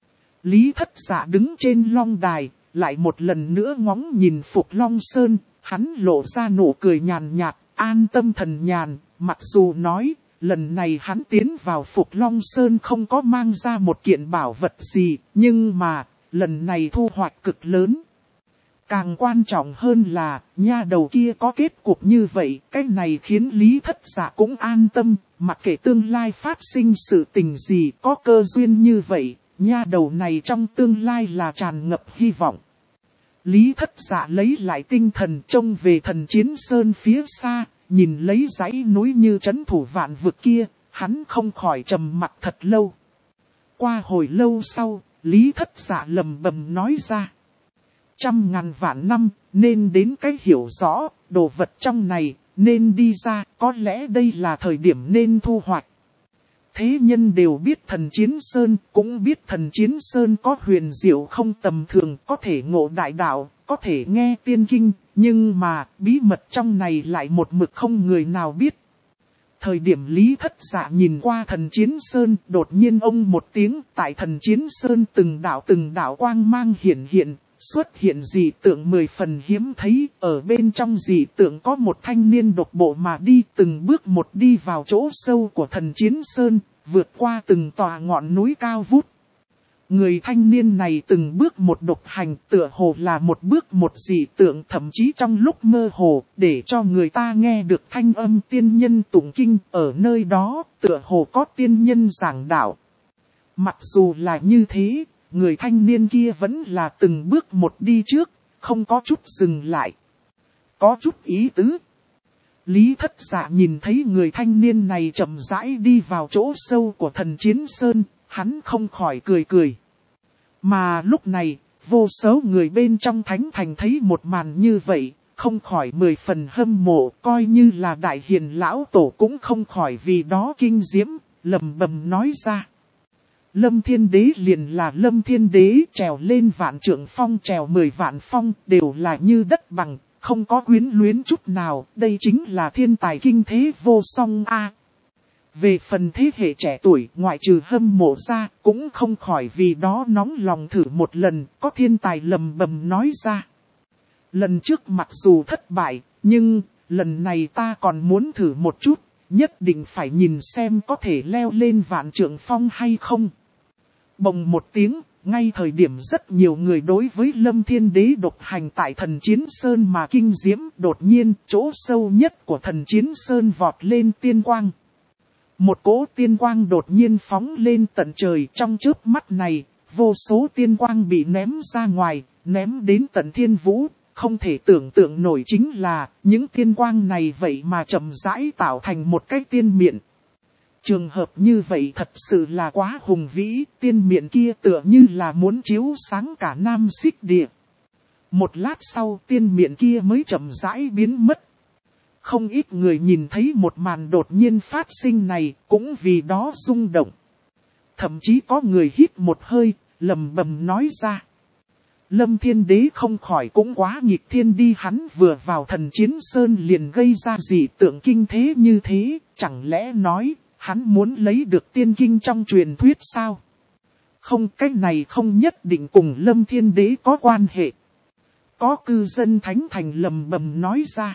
Lý Thất Dạ đứng trên Long Đài, lại một lần nữa ngóng nhìn Phục Long Sơn, hắn lộ ra nụ cười nhàn nhạt, an tâm thần nhàn, mặc dù nói, lần này hắn tiến vào Phục Long Sơn không có mang ra một kiện bảo vật gì, nhưng mà, lần này thu hoạch cực lớn. Càng quan trọng hơn là, nha đầu kia có kết cục như vậy, cái này khiến Lý Thất Dạ cũng an tâm, mặc kệ tương lai phát sinh sự tình gì có cơ duyên như vậy, nha đầu này trong tương lai là tràn ngập hy vọng. Lý Thất Dạ lấy lại tinh thần trông về Thần Chiến Sơn phía xa, nhìn lấy dãy núi như trấn thủ vạn vực kia, hắn không khỏi trầm mặc thật lâu. Qua hồi lâu sau, Lý Thất Dạ lầm bầm nói ra. Trăm ngàn vạn năm, nên đến cái hiểu rõ, đồ vật trong này, nên đi ra, có lẽ đây là thời điểm nên thu hoạch. Thế nhân đều biết Thần Chiến Sơn, cũng biết Thần Chiến Sơn có huyền diệu không tầm thường, có thể ngộ đại đạo, có thể nghe tiên kinh, nhưng mà bí mật trong này lại một mực không người nào biết. Thời điểm Lý Thất Dạ nhìn qua Thần Chiến Sơn, đột nhiên ông một tiếng, tại Thần Chiến Sơn từng đạo quang mang hiển hiện, xuất hiện dị tượng 10 phần hiếm thấy, ở bên trong dị tượng có một thanh niên độc bộ mà đi từng bước một đi vào chỗ sâu của Thần Chiến Sơn, vượt qua từng tòa ngọn núi cao vút. Người thanh niên này từng bước một độc hành, tựa hồ là một bước một dị tượng, thậm chí trong lúc mơ hồ, để cho người ta nghe được thanh âm tiên nhân tụng kinh, ở nơi đó, tựa hồ có tiên nhân giảng đạo. Mặc dù là như thế, người thanh niên kia vẫn là từng bước một đi trước, không có chút dừng lại. Có chút ý tứ. Lý Thất Dạ nhìn thấy người thanh niên này chậm rãi đi vào chỗ sâu của Thần Chiến Sơn, hắn không khỏi cười cười. Mà lúc này, vô số người bên trong thánh thành thấy một màn như vậy, không khỏi 10 phần hâm mộ, coi như là đại hiền lão tổ cũng không khỏi vì đó kinh diễm, lầm bầm nói ra. Lâm Thiên Đế liền là Lâm Thiên Đế, trèo lên vạn trượng phong, trèo 10 vạn phong, đều là như đất bằng, không có quyến luyến chút nào, đây chính là thiên tài kinh thế vô song a. Về phần thế hệ trẻ tuổi, ngoại trừ hâm mộ ra, cũng không khỏi vì đó nóng lòng thử một lần, có thiên tài lầm bầm nói ra. Lần trước mặc dù thất bại, nhưng lần này ta còn muốn thử một chút, nhất định phải nhìn xem có thể leo lên vạn trượng phong hay không. Bồng một tiếng, ngay thời điểm rất nhiều người đối với Lâm Thiên Đế độc hành tại Thần Chiến Sơn mà kinh diễm, đột nhiên chỗ sâu nhất của Thần Chiến Sơn vọt lên tiên quang. Một cỗ tiên quang đột nhiên phóng lên tận trời, trong chớp mắt này, vô số tiên quang bị ném ra ngoài, ném đến tận thiên vũ, không thể tưởng tượng nổi chính là những tiên quang này vậy mà chậm rãi tạo thành một cái tiên miện. Trường hợp như vậy thật sự là quá hùng vĩ, tiên miện kia tựa như là muốn chiếu sáng cả Nam Xích Địa. Một lát sau tiên miện kia mới chậm rãi biến mất. Không ít người nhìn thấy một màn đột nhiên phát sinh này, cũng vì đó rung động. Thậm chí có người hít một hơi, lầm bầm nói ra. Lâm Thiên Đế không khỏi cũng quá nghịch thiên đi, hắn vừa vào Thần Chiến Sơn liền gây ra dị tượng kinh thế như thế, chẳng lẽ nói, hắn muốn lấy được tiên kinh trong truyền thuyết sao? Không, cái này không nhất định cùng Lâm Thiên Đế có quan hệ. Có cư dân thánh thành lầm bầm nói ra.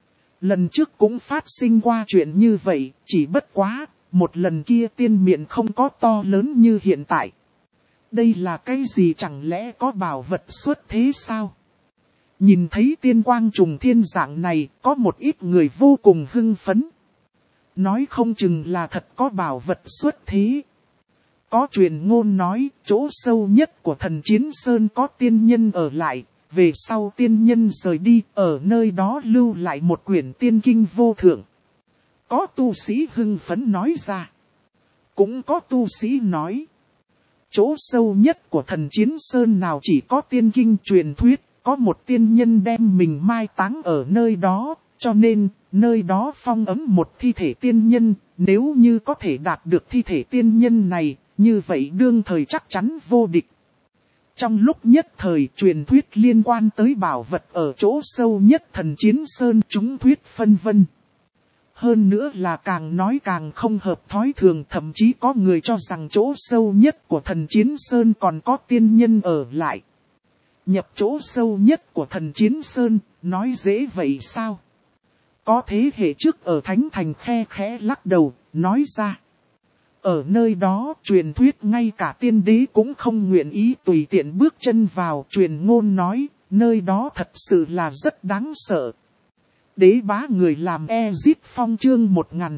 Lần trước cũng phát sinh qua chuyện như vậy, chỉ bất quá, một lần kia tiên miện không có to lớn như hiện tại. Đây là cái gì, chẳng lẽ có bảo vật xuất thế sao? Nhìn thấy tiên quang trùng thiên dạng này, có một ít người vô cùng hưng phấn. nói không chừng là thật có bảo vật xuất thế. Có truyền ngôn nói, chỗ sâu nhất của Thần Chiến Sơn có tiên nhân ở lại, về sau tiên nhân rời đi, ở nơi đó lưu lại một quyển tiên kinh vô thượng. Có tu sĩ hưng phấn nói ra. Cũng có tu sĩ nói, chỗ sâu nhất của Thần Chiến Sơn nào chỉ có tiên kinh truyền thuyết, có một tiên nhân đem mình mai táng ở nơi đó, cho nên, nơi đó phong ấn một thi thể tiên nhân, nếu như có thể đạt được thi thể tiên nhân này, như vậy đương thời chắc chắn vô địch. Trong lúc nhất thời truyền thuyết liên quan tới bảo vật ở chỗ sâu nhất Thần Chiến Sơn chúng thuyết phân vân. Hơn nữa là càng nói càng không hợp thói thường, thậm chí có người cho rằng chỗ sâu nhất của Thần Chiến Sơn còn có tiên nhân ở lại. Nhập chỗ sâu nhất của Thần Chiến Sơn, nói dễ vậy sao? Có thế hệ trước ở Thánh Thành khe khẽ lắc đầu, nói ra. Ở nơi đó, truyền thuyết ngay cả tiên đế cũng không nguyện ý tùy tiện bước chân vào. Truyền ngôn nói, nơi đó thật sự là rất đáng sợ. Đế bá người làm Ezip Phong chương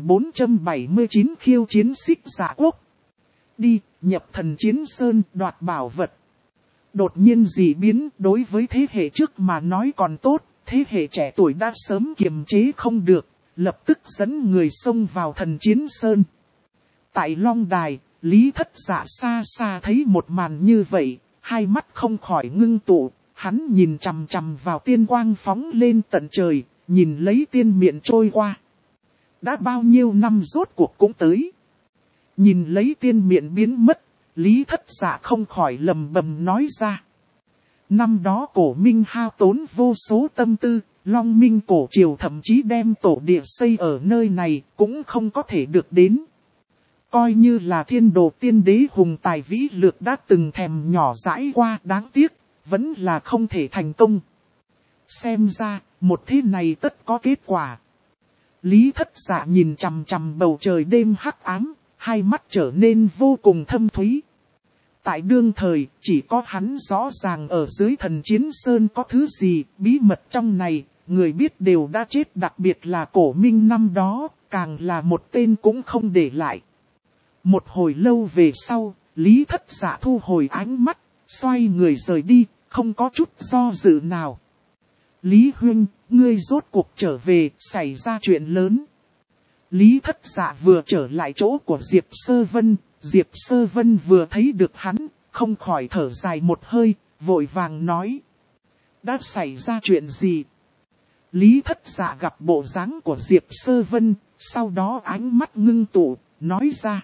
1479 khiêu chiến Xích Dạ Quốc. Đi, nhập Thần Chiến Sơn đoạt bảo vật. Đột nhiên dị biến đối với thế hệ trước mà nói còn tốt, thế hệ trẻ tuổi đã sớm kiềm chế không được, lập tức dẫn người xông vào Thần Chiến Sơn. Tại Long Đài, Lý Thất Dạ xa xa thấy một màn như vậy, hai mắt không khỏi ngưng tụ, hắn nhìn chằm chằm vào tiên quang phóng lên tận trời, nhìn lấy tiên miện trôi qua. Đã bao nhiêu năm rốt cuộc cũng tới. Nhìn lấy tiên miện biến mất, Lý Thất Dạ không khỏi lầm bầm nói ra. Năm đó Cổ Minh hao tốn vô số tâm tư, Long Minh cổ triều thậm chí đem tổ địa xây ở nơi này cũng không có thể được đến. Coi như là Thiên Đồ Tiên Đế hùng tài vĩ lược đã từng thèm nhỏ dãi qua, đáng tiếc, vẫn là không thể thành công. Xem ra, một thế này tất có kết quả. Lý Thất Dạ nhìn chằm chằm bầu trời đêm hắc ám, hai mắt trở nên vô cùng thâm thúy. Tại đương thời, chỉ có hắn rõ ràng ở dưới Thần Chiến Sơn có thứ gì, bí mật trong này, người biết đều đã chết, đặc biệt là Cổ Minh năm đó, càng là một tên cũng không để lại. Một hồi lâu về sau, Lý Thất Dạ thu hồi ánh mắt, xoay người rời đi, không có chút do dự nào. Lý Huynh, ngươi rốt cuộc trở về, xảy ra chuyện lớn. Lý Thất Dạ vừa trở lại chỗ của Diệp Sơ Vân, Diệp Sơ Vân vừa thấy được hắn, không khỏi thở dài một hơi, vội vàng nói. Đã xảy ra chuyện gì? Lý Thất Dạ gặp bộ dáng của Diệp Sơ Vân, sau đó ánh mắt ngưng tụ, nói ra.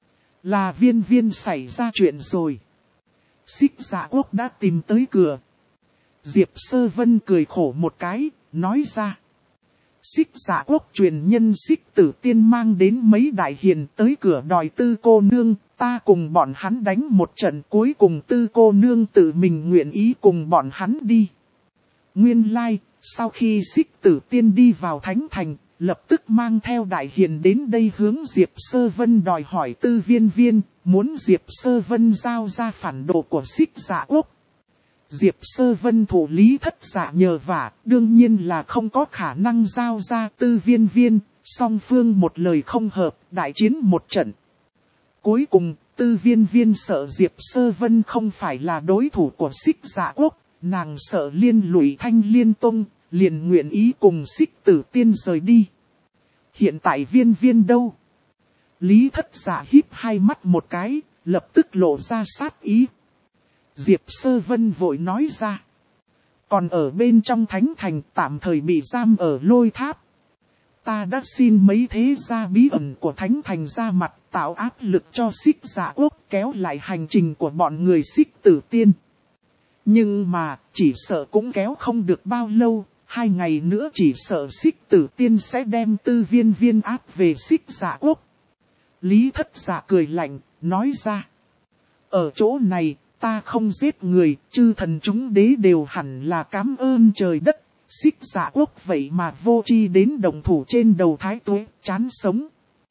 Là Viên Viên xảy ra chuyện rồi. Xích Dạ Quốc đã tìm tới cửa. Diệp Sơ Vân cười khổ một cái, nói ra. Xích Dạ Quốc truyền nhân Xích Tử Tiên mang đến mấy đại hiền tới cửa đòi Tư cô nương, ta cùng bọn hắn đánh một trận, cuối cùng Tư cô nương tự mình nguyện ý cùng bọn hắn đi. Nguyên lai, sau khi Xích Tử Tiên đi vào Thánh Thành, lập tức mang theo đại hiền đến đây hướng Diệp Sơ Vân đòi hỏi Tư Viên Viên, muốn Diệp Sơ Vân giao ra phản đồ của Xích Dạ Quốc. Diệp Sơ Vân thủ Lý Thất Dạ nhờ vả, đương nhiên là không có khả năng giao ra Tư Viên Viên, song phương một lời không hợp, đại chiến một trận. Cuối cùng, Tư Viên Viên sợ Diệp Sơ Vân không phải là đối thủ của Xích Dạ Quốc, nàng sợ liên lụy Thanh Liên Tông, liền nguyện ý cùng Xích Tử Tiên rời đi. Hiện tại Viên Viên đâu? Lý Thất Dạ híp hai mắt một cái, lập tức lộ ra sát ý. Diệp Sơ Vân vội nói ra. Còn ở bên trong Thánh Thành tạm thời bị giam ở Lôi Tháp. Ta đã xin mấy thế gia bí ẩn của Thánh Thành ra mặt, tạo áp lực cho Xích Dạ Quốc kéo lại hành trình của bọn người Xích Tử Tiên. Nhưng mà, chỉ sợ cũng kéo không được bao lâu, 2 ngày nữa chỉ sợ Xích Tử Tiên sẽ đem Tư Viên Viên áp về Xích Dạ Quốc. Lý Thất Dạ cười lạnh, nói ra. Ở chỗ này, ta không giết người, chư thần chúng đế đều hẳn là cảm ơn trời đất. Xích Dạ Quốc vậy mà vô tri đến đồng thủ trên đầu Thái Tuế, chán sống.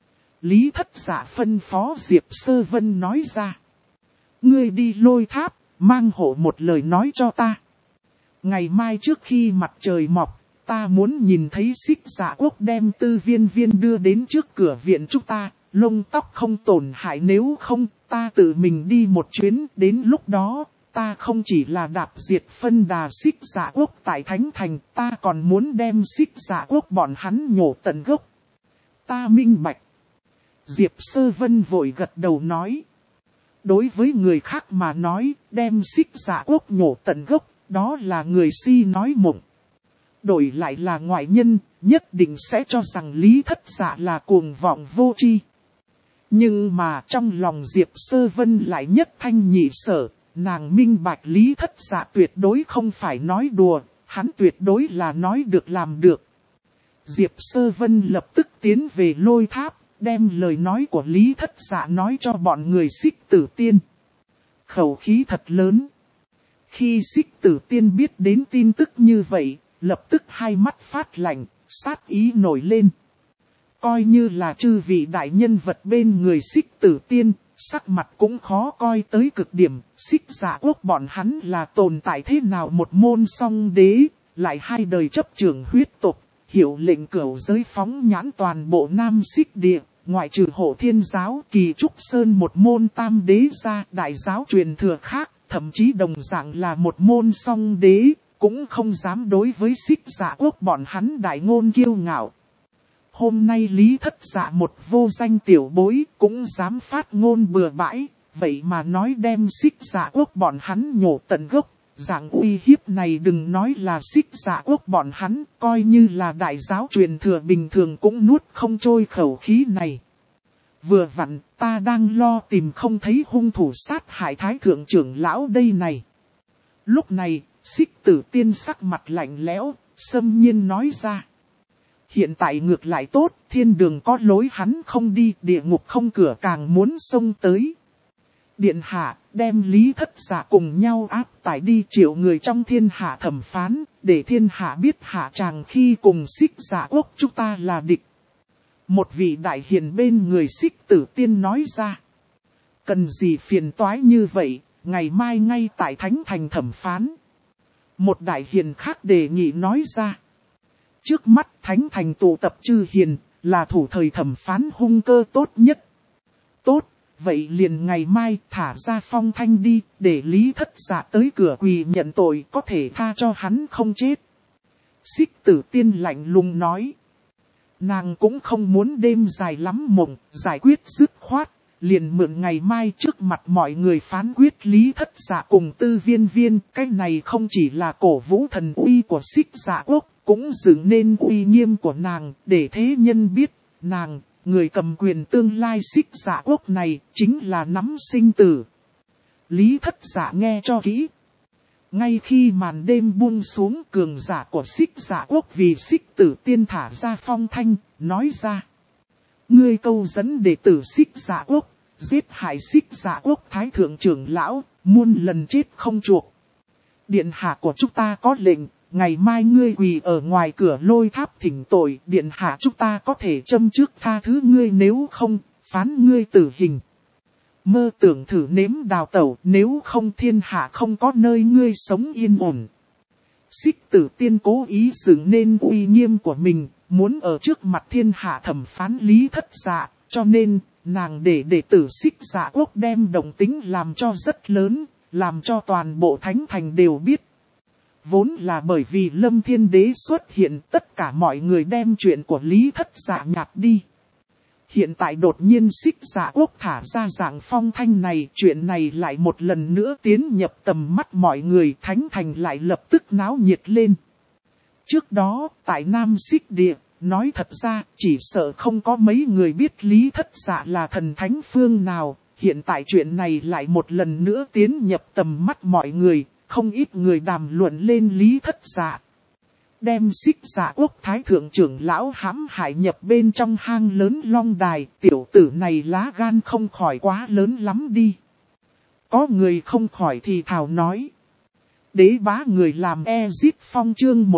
Lý Thất Dạ phân phó Diệp Sơ Vân nói ra. Ngươi đi Lôi Tháp, mang hộ một lời nói cho ta. Ngày mai trước khi mặt trời mọc, ta muốn nhìn thấy Xích Dạ Quốc đem Tư Viên Viên đưa đến trước cửa viện chúng ta, lông tóc không tổn hại, nếu không, ta tự mình đi một chuyến, đến lúc đó, ta không chỉ là đạp diệt phân đà Xích Dạ Quốc tại Thánh Thành, ta còn muốn đem Xích Dạ Quốc bọn hắn nhổ tận gốc. Ta minh bạch. Diệp Sơ Vân vội gật đầu nói. Đối với người khác mà nói, đem Xích Dạ Quốc nhổ tận gốc, đó là người si nói mộng. Đổi lại là ngoại nhân, nhất định sẽ cho rằng Lý Thất Dạ là cuồng vọng vô tri. Nhưng mà trong lòng Diệp Sơ Vân lại nhất thanh nhị sở, nàng minh bạch Lý Thất Dạ tuyệt đối không phải nói đùa, hắn tuyệt đối là nói được làm được. Diệp Sơ Vân lập tức tiến về Lôi Tháp, đem lời nói của Lý Thất Dạ nói cho bọn người Xích Tử Tiên. Khẩu khí thật lớn. Khi Xích Tử Tiên biết đến tin tức như vậy, lập tức hai mắt phát lạnh, sát ý nổi lên. Coi như là chư vị đại nhân vật bên người Xích Tử Tiên, sắc mặt cũng khó coi tới cực điểm. Xích Dạ Quốc bọn hắn là tồn tại thế nào một môn song đế, lại hai đời chấp trưởng huyết tộc, hiệu lệnh cửu giới phóng nhãn toàn bộ Nam Xích Địa, ngoại trừ Hộ Thiên Giáo, Kỳ Trúc Sơn một môn tam đế ra, đại giáo truyền thừa khác, thậm chí đồng dạng là một môn song đế, cũng không dám đối với Xích Dạ Quốc bọn hắn đại ngôn kiêu ngạo. Hôm nay Lý Thất Dạ một vô danh tiểu bối cũng dám phát ngôn bừa bãi, vậy mà nói đem Xích Dạ Quốc bọn hắn nhổ tận gốc. Dạng uy hiếp này đừng nói là Xích Dạ Quốc bọn hắn, coi như là đại giáo truyền thừa bình thường cũng nuốt không trôi khẩu khí này. Vừa vặn, ta đang lo tìm không thấy hung thủ sát hại Thái Thượng trưởng lão đây này. Lúc này, Xích Tử Tiên sắc mặt lạnh lẽo, xâm nhiên nói ra. Hiện tại ngược lại tốt, thiên đường có lối hắn không đi, địa ngục không cửa càng muốn xông tới. Điện hạ, đem Lý Thất Dạ cùng nhau áp tải đi triệu người trong thiên hạ thẩm phán, để thiên hạ biết hạ chàng khi cùng Xích Dạ Quốc chúng ta là địch. Một vị đại hiền bên người Xích Tử Tiên nói ra. Cần gì phiền toái như vậy, ngày mai ngay tại Thánh Thành thẩm phán. Một đại hiền khác đề nghị nói ra. Trước mắt Thánh Thành tụ tập chư hiền, là thủ thời thẩm phán hung cơ tốt nhất. Tốt, vậy liền ngày mai thả ra Phong Thanh đi, để Lý Thất Dạ tới cửa quỳ nhận tội, có thể tha cho hắn không chết. Xích Tử Tiên lạnh lùng nói. Nàng cũng không muốn đêm dài lắm mộng, giải quyết dứt khoát, liền mượn ngày mai trước mặt mọi người phán quyết Lý Thất Dạ cùng Tư Viên Viên. Cái này không chỉ là cổ vũ thần uy của Xích Dạ Quốc, cũng dựng nên uy nghiêm của nàng, để thế nhân biết, nàng, người cầm quyền tương lai Xích Dạ Quốc này, chính là nắm sinh tử. Lý Thất Dạ nghe cho kỹ. Ngay khi màn đêm buông xuống, cường giả của Xích Dạ Quốc vì Xích Tử Tiên thả ra Phong Thanh, nói ra. Ngươi câu dẫn đệ tử Xích Dạ Quốc, giết hại Xích Dạ Quốc Thái Thượng trưởng lão, muôn lần chết không chuộc. Điện hạ của chúng ta có lệnh, ngày mai ngươi quỳ ở ngoài cửa Lôi Tháp thỉnh tội, điện hạ chúng ta có thể châm trước tha thứ ngươi, nếu không, phán ngươi tử hình. Mơ tưởng thử nếm đào tẩu, nếu không thiên hạ không có nơi ngươi sống yên ổn. Xích Tử Tiên cố ý dựng nên uy nghiêm của mình, muốn ở trước mặt thiên hạ thẩm phán Lý Thất Dạ, cho nên, nàng để đệ tử Xích Dạ Quốc đem động tính làm cho rất lớn, làm cho toàn bộ Thánh Thành đều biết. Vốn là bởi vì Lâm Thiên Đế xuất hiện, tất cả mọi người đem chuyện của Lý Thất Dạ nhạt đi. Hiện tại đột nhiên Xích Dạ Quốc thả ra dạng Phong Thanh này, chuyện này lại một lần nữa tiến nhập tầm mắt mọi người, Thánh Thành lại lập tức náo nhiệt lên. Trước đó, tại Nam Xích Địa, nói thật ra, chỉ sợ không có mấy người biết Lý Thất Dạ là thần thánh phương nào, hiện tại chuyện này lại một lần nữa tiến nhập tầm mắt mọi người, không ít người đàm luận lên Lý Thất Dạ. Đem Xích Dạ Quốc Thái Thượng trưởng lão hãm hại nhập bên trong hang lớn Long Đài, tiểu tử này lá gan không khỏi quá lớn lắm đi. Có người không khỏi thì thào nói. Đế bá người làm Ezit Phong chương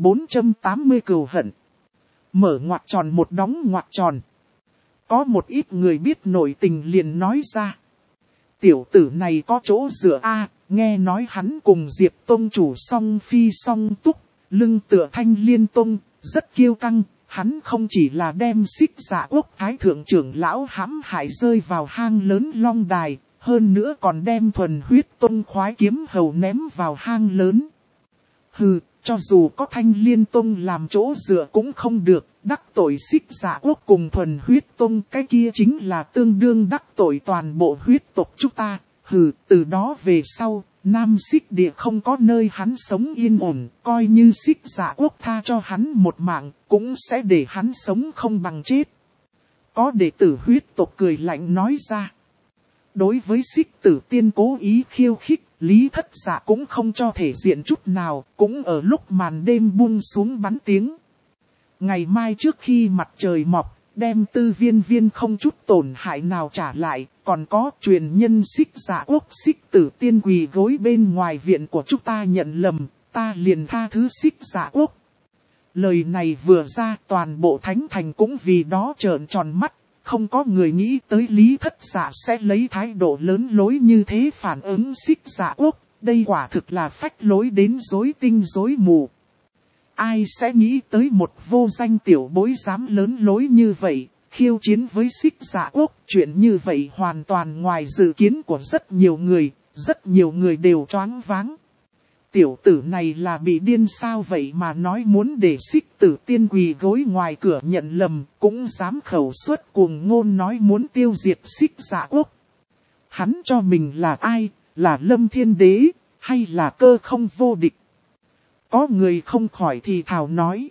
1480 cừu hận. Mở ngoặc tròn một đóng ngoặc tròn. Có một ít người biết nội tình liền nói ra. Tiểu tử này có chỗ dựa a, nghe nói hắn cùng Diệp Tông chủ song phi song túc. lưng tựa Thanh Liên Tông, rất kiêu căng. Hắn không chỉ là đem Xích Dạ Quốc thái thượng trưởng lão hãm hại rơi vào hang lớn Long Đài, hơn nữa còn đem Thuần Huyết Tông khoái kiếm hầu ném vào hang lớn. Hừ, cho dù có Thanh Liên Tông làm chỗ dựa cũng không được, đắc tội Xích Dạ Quốc cùng Thuần Huyết Tông, cái kia chính là tương đương đắc tội toàn bộ huyết tộc chúng ta. Hừ, từ đó về sau, Nam Xích Địa không có nơi hắn sống yên ổn, coi như Xích Dạ Quốc tha cho hắn một mạng, cũng sẽ để hắn sống không bằng chết. Có đệ tử huyết tộc cười lạnh nói ra. Đối với Xích Tử Tiên cố ý khiêu khích, Lý Thất Dạ cũng không cho thể diện chút nào, cũng ở lúc màn đêm buông xuống bắn tiếng. Ngày mai trước khi mặt trời mọc, đem Tư Viên Viên không chút tổn hại nào trả lại, còn có truyền nhân Xích Dạ Quốc Xích Tử Tiên quỳ gối bên ngoài viện của chúng ta nhận lầm, ta liền tha thứ Xích Dạ Quốc. Lời này vừa ra, toàn bộ thánh thành cũng vì đó trợn tròn mắt, không có người nghĩ tới Lý Thất Dạ sẽ lấy thái độ lớn lối như thế phản ứng Xích Dạ Quốc, đây quả thực là phách lối đến rối tinh rối mù. Ai sẽ nghĩ tới một vô danh tiểu bối dám lớn lối như vậy, khiêu chiến với Xích Dạ Quốc, chuyện như vậy hoàn toàn ngoài dự kiến của rất nhiều người đều choáng váng. Tiểu tử này là bị điên sao vậy mà nói muốn để Xích Tử Tiên quỳ gối ngoài cửa nhận lầm, cũng dám khẩu suất cuồng ngôn nói muốn tiêu diệt Xích Dạ Quốc. Hắn cho mình là ai, là Lâm Thiên Đế, hay là Cơ Không vô địch? Có người không khỏi thì thào nói.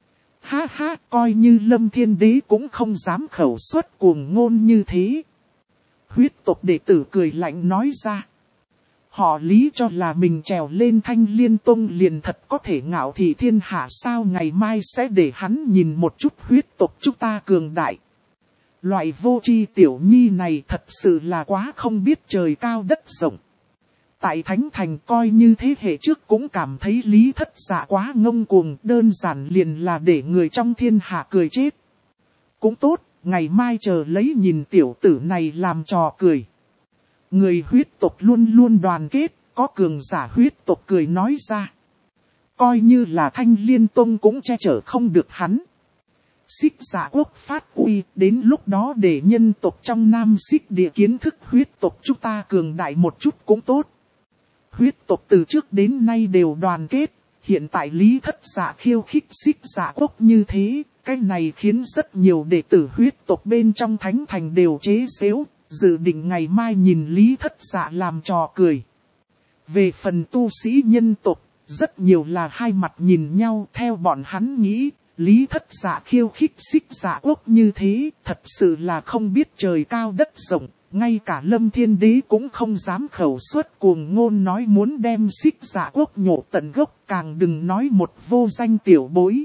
Ha ha, coi như Lâm Thiên Đế cũng không dám khẩu suất cuồng ngôn như thế. Huyết tộc đệ tử cười lạnh nói ra. Họ Lý cho là mình trèo lên Thanh Liên Tông liền thật có thể ngạo thị thiên hạ sao, ngày mai sẽ để hắn nhìn một chút huyết tộc chúng ta cường đại. Loại vô tri tiểu nhi này thật sự là quá không biết trời cao đất rộng. Tại Thánh Thành coi như thế hệ trước cũng cảm thấy Lý Thất Dạ quá ngông cuồng, đơn giản liền là để người trong thiên hạ cười chết. Cũng tốt, ngày mai chờ lấy nhìn tiểu tử này làm trò cười. Người huyết tộc luôn luôn đoàn kết, có cường giả huyết tộc cười nói ra. Coi như là Thanh Liên Tông cũng che chở không được hắn. Xích Dạ Quốc phát uy, đến lúc đó để nhân tộc trong Nam Xích Địa kiến thức huyết tộc chúng ta cường đại một chút cũng tốt. Huyết tộc từ trước đến nay đều đoàn kết, hiện tại Lý Thất Dạ khiêu khích Xích Dạ Quốc như thế, cái này khiến rất nhiều đệ tử huyết tộc bên trong Thánh Thành đều chế giễu, dự định ngày mai nhìn Lý Thất Dạ làm trò cười. Về phần tu sĩ nhân tộc, rất nhiều là hai mặt nhìn nhau, theo bọn hắn nghĩ, Lý Thất Dạ khiêu khích Xích Dạ Quốc như thế, thật sự là không biết trời cao đất rộng. Ngay cả Lâm Thiên Đế cũng không dám khẩu suất cuồng ngôn nói muốn đem Xích Dạ Quốc nhổ tận gốc, càng đừng nói một vô danh tiểu bối.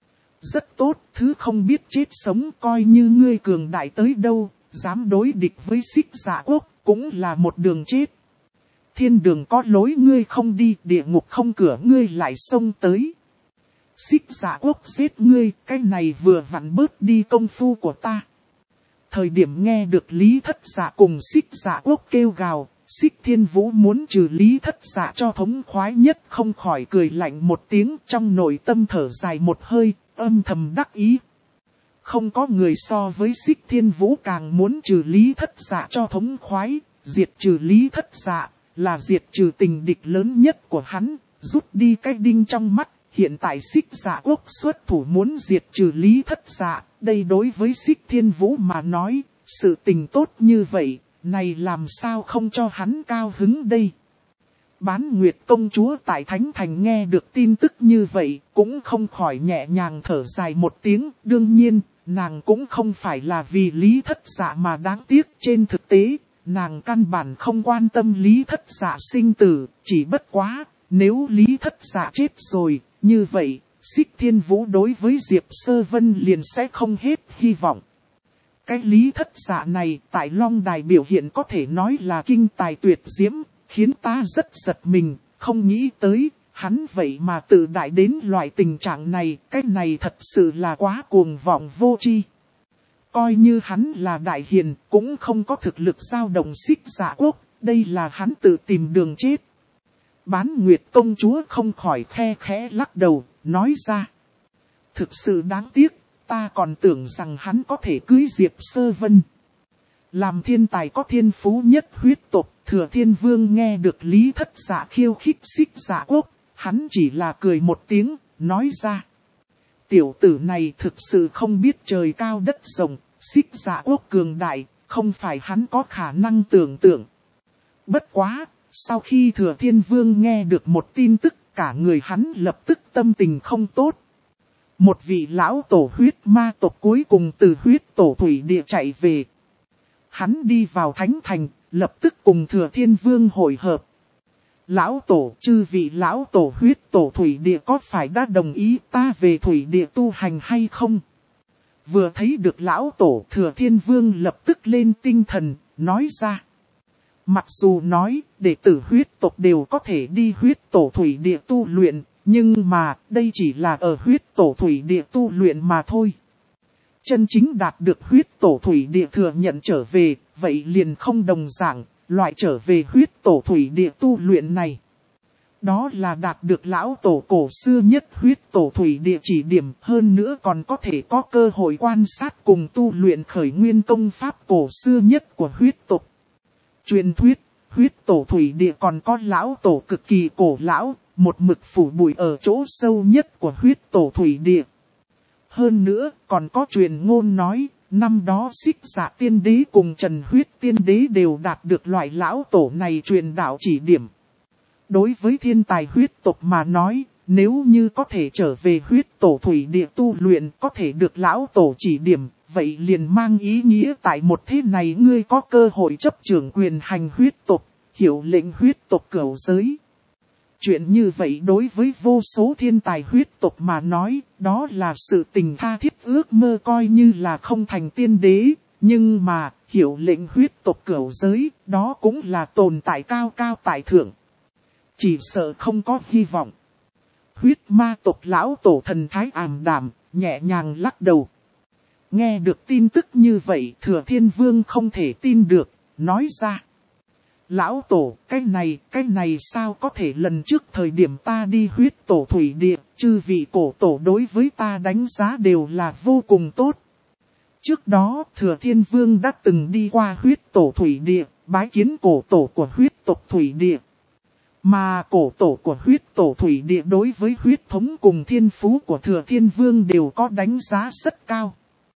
Rất tốt, thứ không biết chết sống, coi như ngươi cường đại tới đâu, dám đối địch với Xích Dạ Quốc, cũng là một đường chết. Thiên đường có lối ngươi không đi, địa ngục không cửa ngươi lại xông tới. Xích Dạ Quốc giết ngươi, cái này vừa vặn bớt đi công phu của ta. Thời điểm nghe được Lý Thất Dạ cùng Xích Dạ Quốc kêu gào, Xích Thiên Vũ muốn trừ Lý Thất Dạ cho thống khoái nhất, không khỏi cười lạnh một tiếng, trong nội tâm thở dài một hơi, âm thầm đắc ý. Không có người so với Xích Thiên Vũ càng muốn trừ Lý Thất Dạ cho thống khoái, diệt trừ Lý Thất Dạ là diệt trừ tình địch lớn nhất của hắn, rút đi cái đinh trong mắt. Hiện tại Xích Dạ Quốc xuất thủ muốn diệt trừ Lý Thất Dạ, đây đối với Xích Thiên Vũ mà nói, sự tình tốt như vậy, này làm sao không cho hắn cao hứng đây. Bán Nguyệt công chúa tại Thánh Thành nghe được tin tức như vậy, cũng không khỏi nhẹ nhàng thở dài một tiếng, đương nhiên, nàng cũng không phải là vì Lý Thất Dạ mà đáng tiếc, trên thực tế, nàng căn bản không quan tâm Lý Thất Dạ sinh tử, chỉ bất quá, nếu Lý Thất Dạ chết rồi, như vậy, Xích Thiên Vũ đối với Diệp Sơ Vân liền sẽ không hết hy vọng. Cái Lý Thất Dạ này tại Long Đài biểu hiện có thể nói là kinh tài tuyệt diễm, khiến ta rất giật mình, không nghĩ tới, hắn vậy mà tự đại đến loại tình trạng này, cái này thật sự là quá cuồng vọng vô tri. Coi như hắn là đại hiền, cũng không có thực lực giao động Xích Dạ Quốc, đây là hắn tự tìm đường chết. Bán Nguyệt công chúa không khỏi khe khẽ lắc đầu, nói ra. Thực sự đáng tiếc, ta còn tưởng rằng hắn có thể cưới Diệp Sơ Vân. Làm thiên tài có thiên phú nhất huyết tộc, Thừa Thiên Vương nghe được Lý Thất Dạ khiêu khích Xích Dạ Quốc, hắn chỉ là cười một tiếng, nói ra. Tiểu tử này thực sự không biết trời cao đất rộng, Xích Dạ Quốc cường đại, không phải hắn có khả năng tưởng tượng. Bất quá, sau khi Thừa Thiên Vương nghe được một tin tức, cả người hắn lập tức tâm tình không tốt. Một vị lão tổ huyết ma tộc cuối cùng từ huyết tổ thủy địa chạy về. Hắn đi vào Thánh Thành, lập tức cùng Thừa Thiên Vương hội hợp. Lão tổ, chư vị lão tổ huyết tổ thủy địa có phải đã đồng ý ta về thủy địa tu hành hay không? Vừa thấy được lão tổ, Thừa Thiên Vương lập tức lên tinh thần, nói ra. Mặc dù nói, đệ tử huyết tộc đều có thể đi huyết tổ thủy địa tu luyện, nhưng mà, đây chỉ là ở huyết tổ thủy địa tu luyện mà thôi. Chân chính đạt được huyết tổ thủy địa thừa nhận trở về, vậy liền không đồng dạng, loại trở về huyết tổ thủy địa tu luyện này. Đó là đạt được lão tổ cổ xưa nhất huyết tổ thủy địa chỉ điểm, hơn nữa còn có thể có cơ hội quan sát cùng tu luyện khởi nguyên công pháp cổ xưa nhất của huyết tộc. Truyền thuyết, huyết tổ thủy địa còn có lão tổ cực kỳ cổ lão, một mực phủ bụi ở chỗ sâu nhất của huyết tổ thủy địa. Hơn nữa, còn có truyền ngôn nói, năm đó Xích Dạ Tiên Đế cùng Trần Huyết Tiên Đế đều đạt được loại lão tổ này truyền đạo chỉ điểm. Đối với thiên tài huyết tộc mà nói, nếu như có thể trở về huyết tổ thủy địa tu luyện có thể được lão tổ chỉ điểm, vậy liền mang ý nghĩa tại một thế này ngươi có cơ hội chấp trưởng quyền hành huyết tộc, hiệu lệnh huyết tộc cửu giới. Chuyện như vậy đối với vô số thiên tài huyết tộc mà nói, đó là sự tình tha thiết ước mơ coi như là không thành tiên đế, nhưng mà, hiệu lệnh huyết tộc cửu giới, đó cũng là tồn tại cao cao tại thượng. Chỉ sợ không có hy vọng. Huyết ma tộc lão tổ thần thái ảm đạm, nhẹ nhàng lắc đầu. Nghe được tin tức như vậy, Thừa Thiên Vương không thể tin được, nói ra. Lão tổ, cái này sao có thể, lần trước thời điểm ta đi huyết tổ thủy địa, chư vị cổ tổ đối với ta đánh giá đều là vô cùng tốt. Trước đó, Thừa Thiên Vương đã từng đi qua huyết tổ thủy địa, bái kiến cổ tổ của huyết tộc thủy địa. Mà cổ tổ của huyết tổ thủy địa đối với huyết thống cùng thiên phú của Thừa Thiên Vương đều có đánh giá rất cao.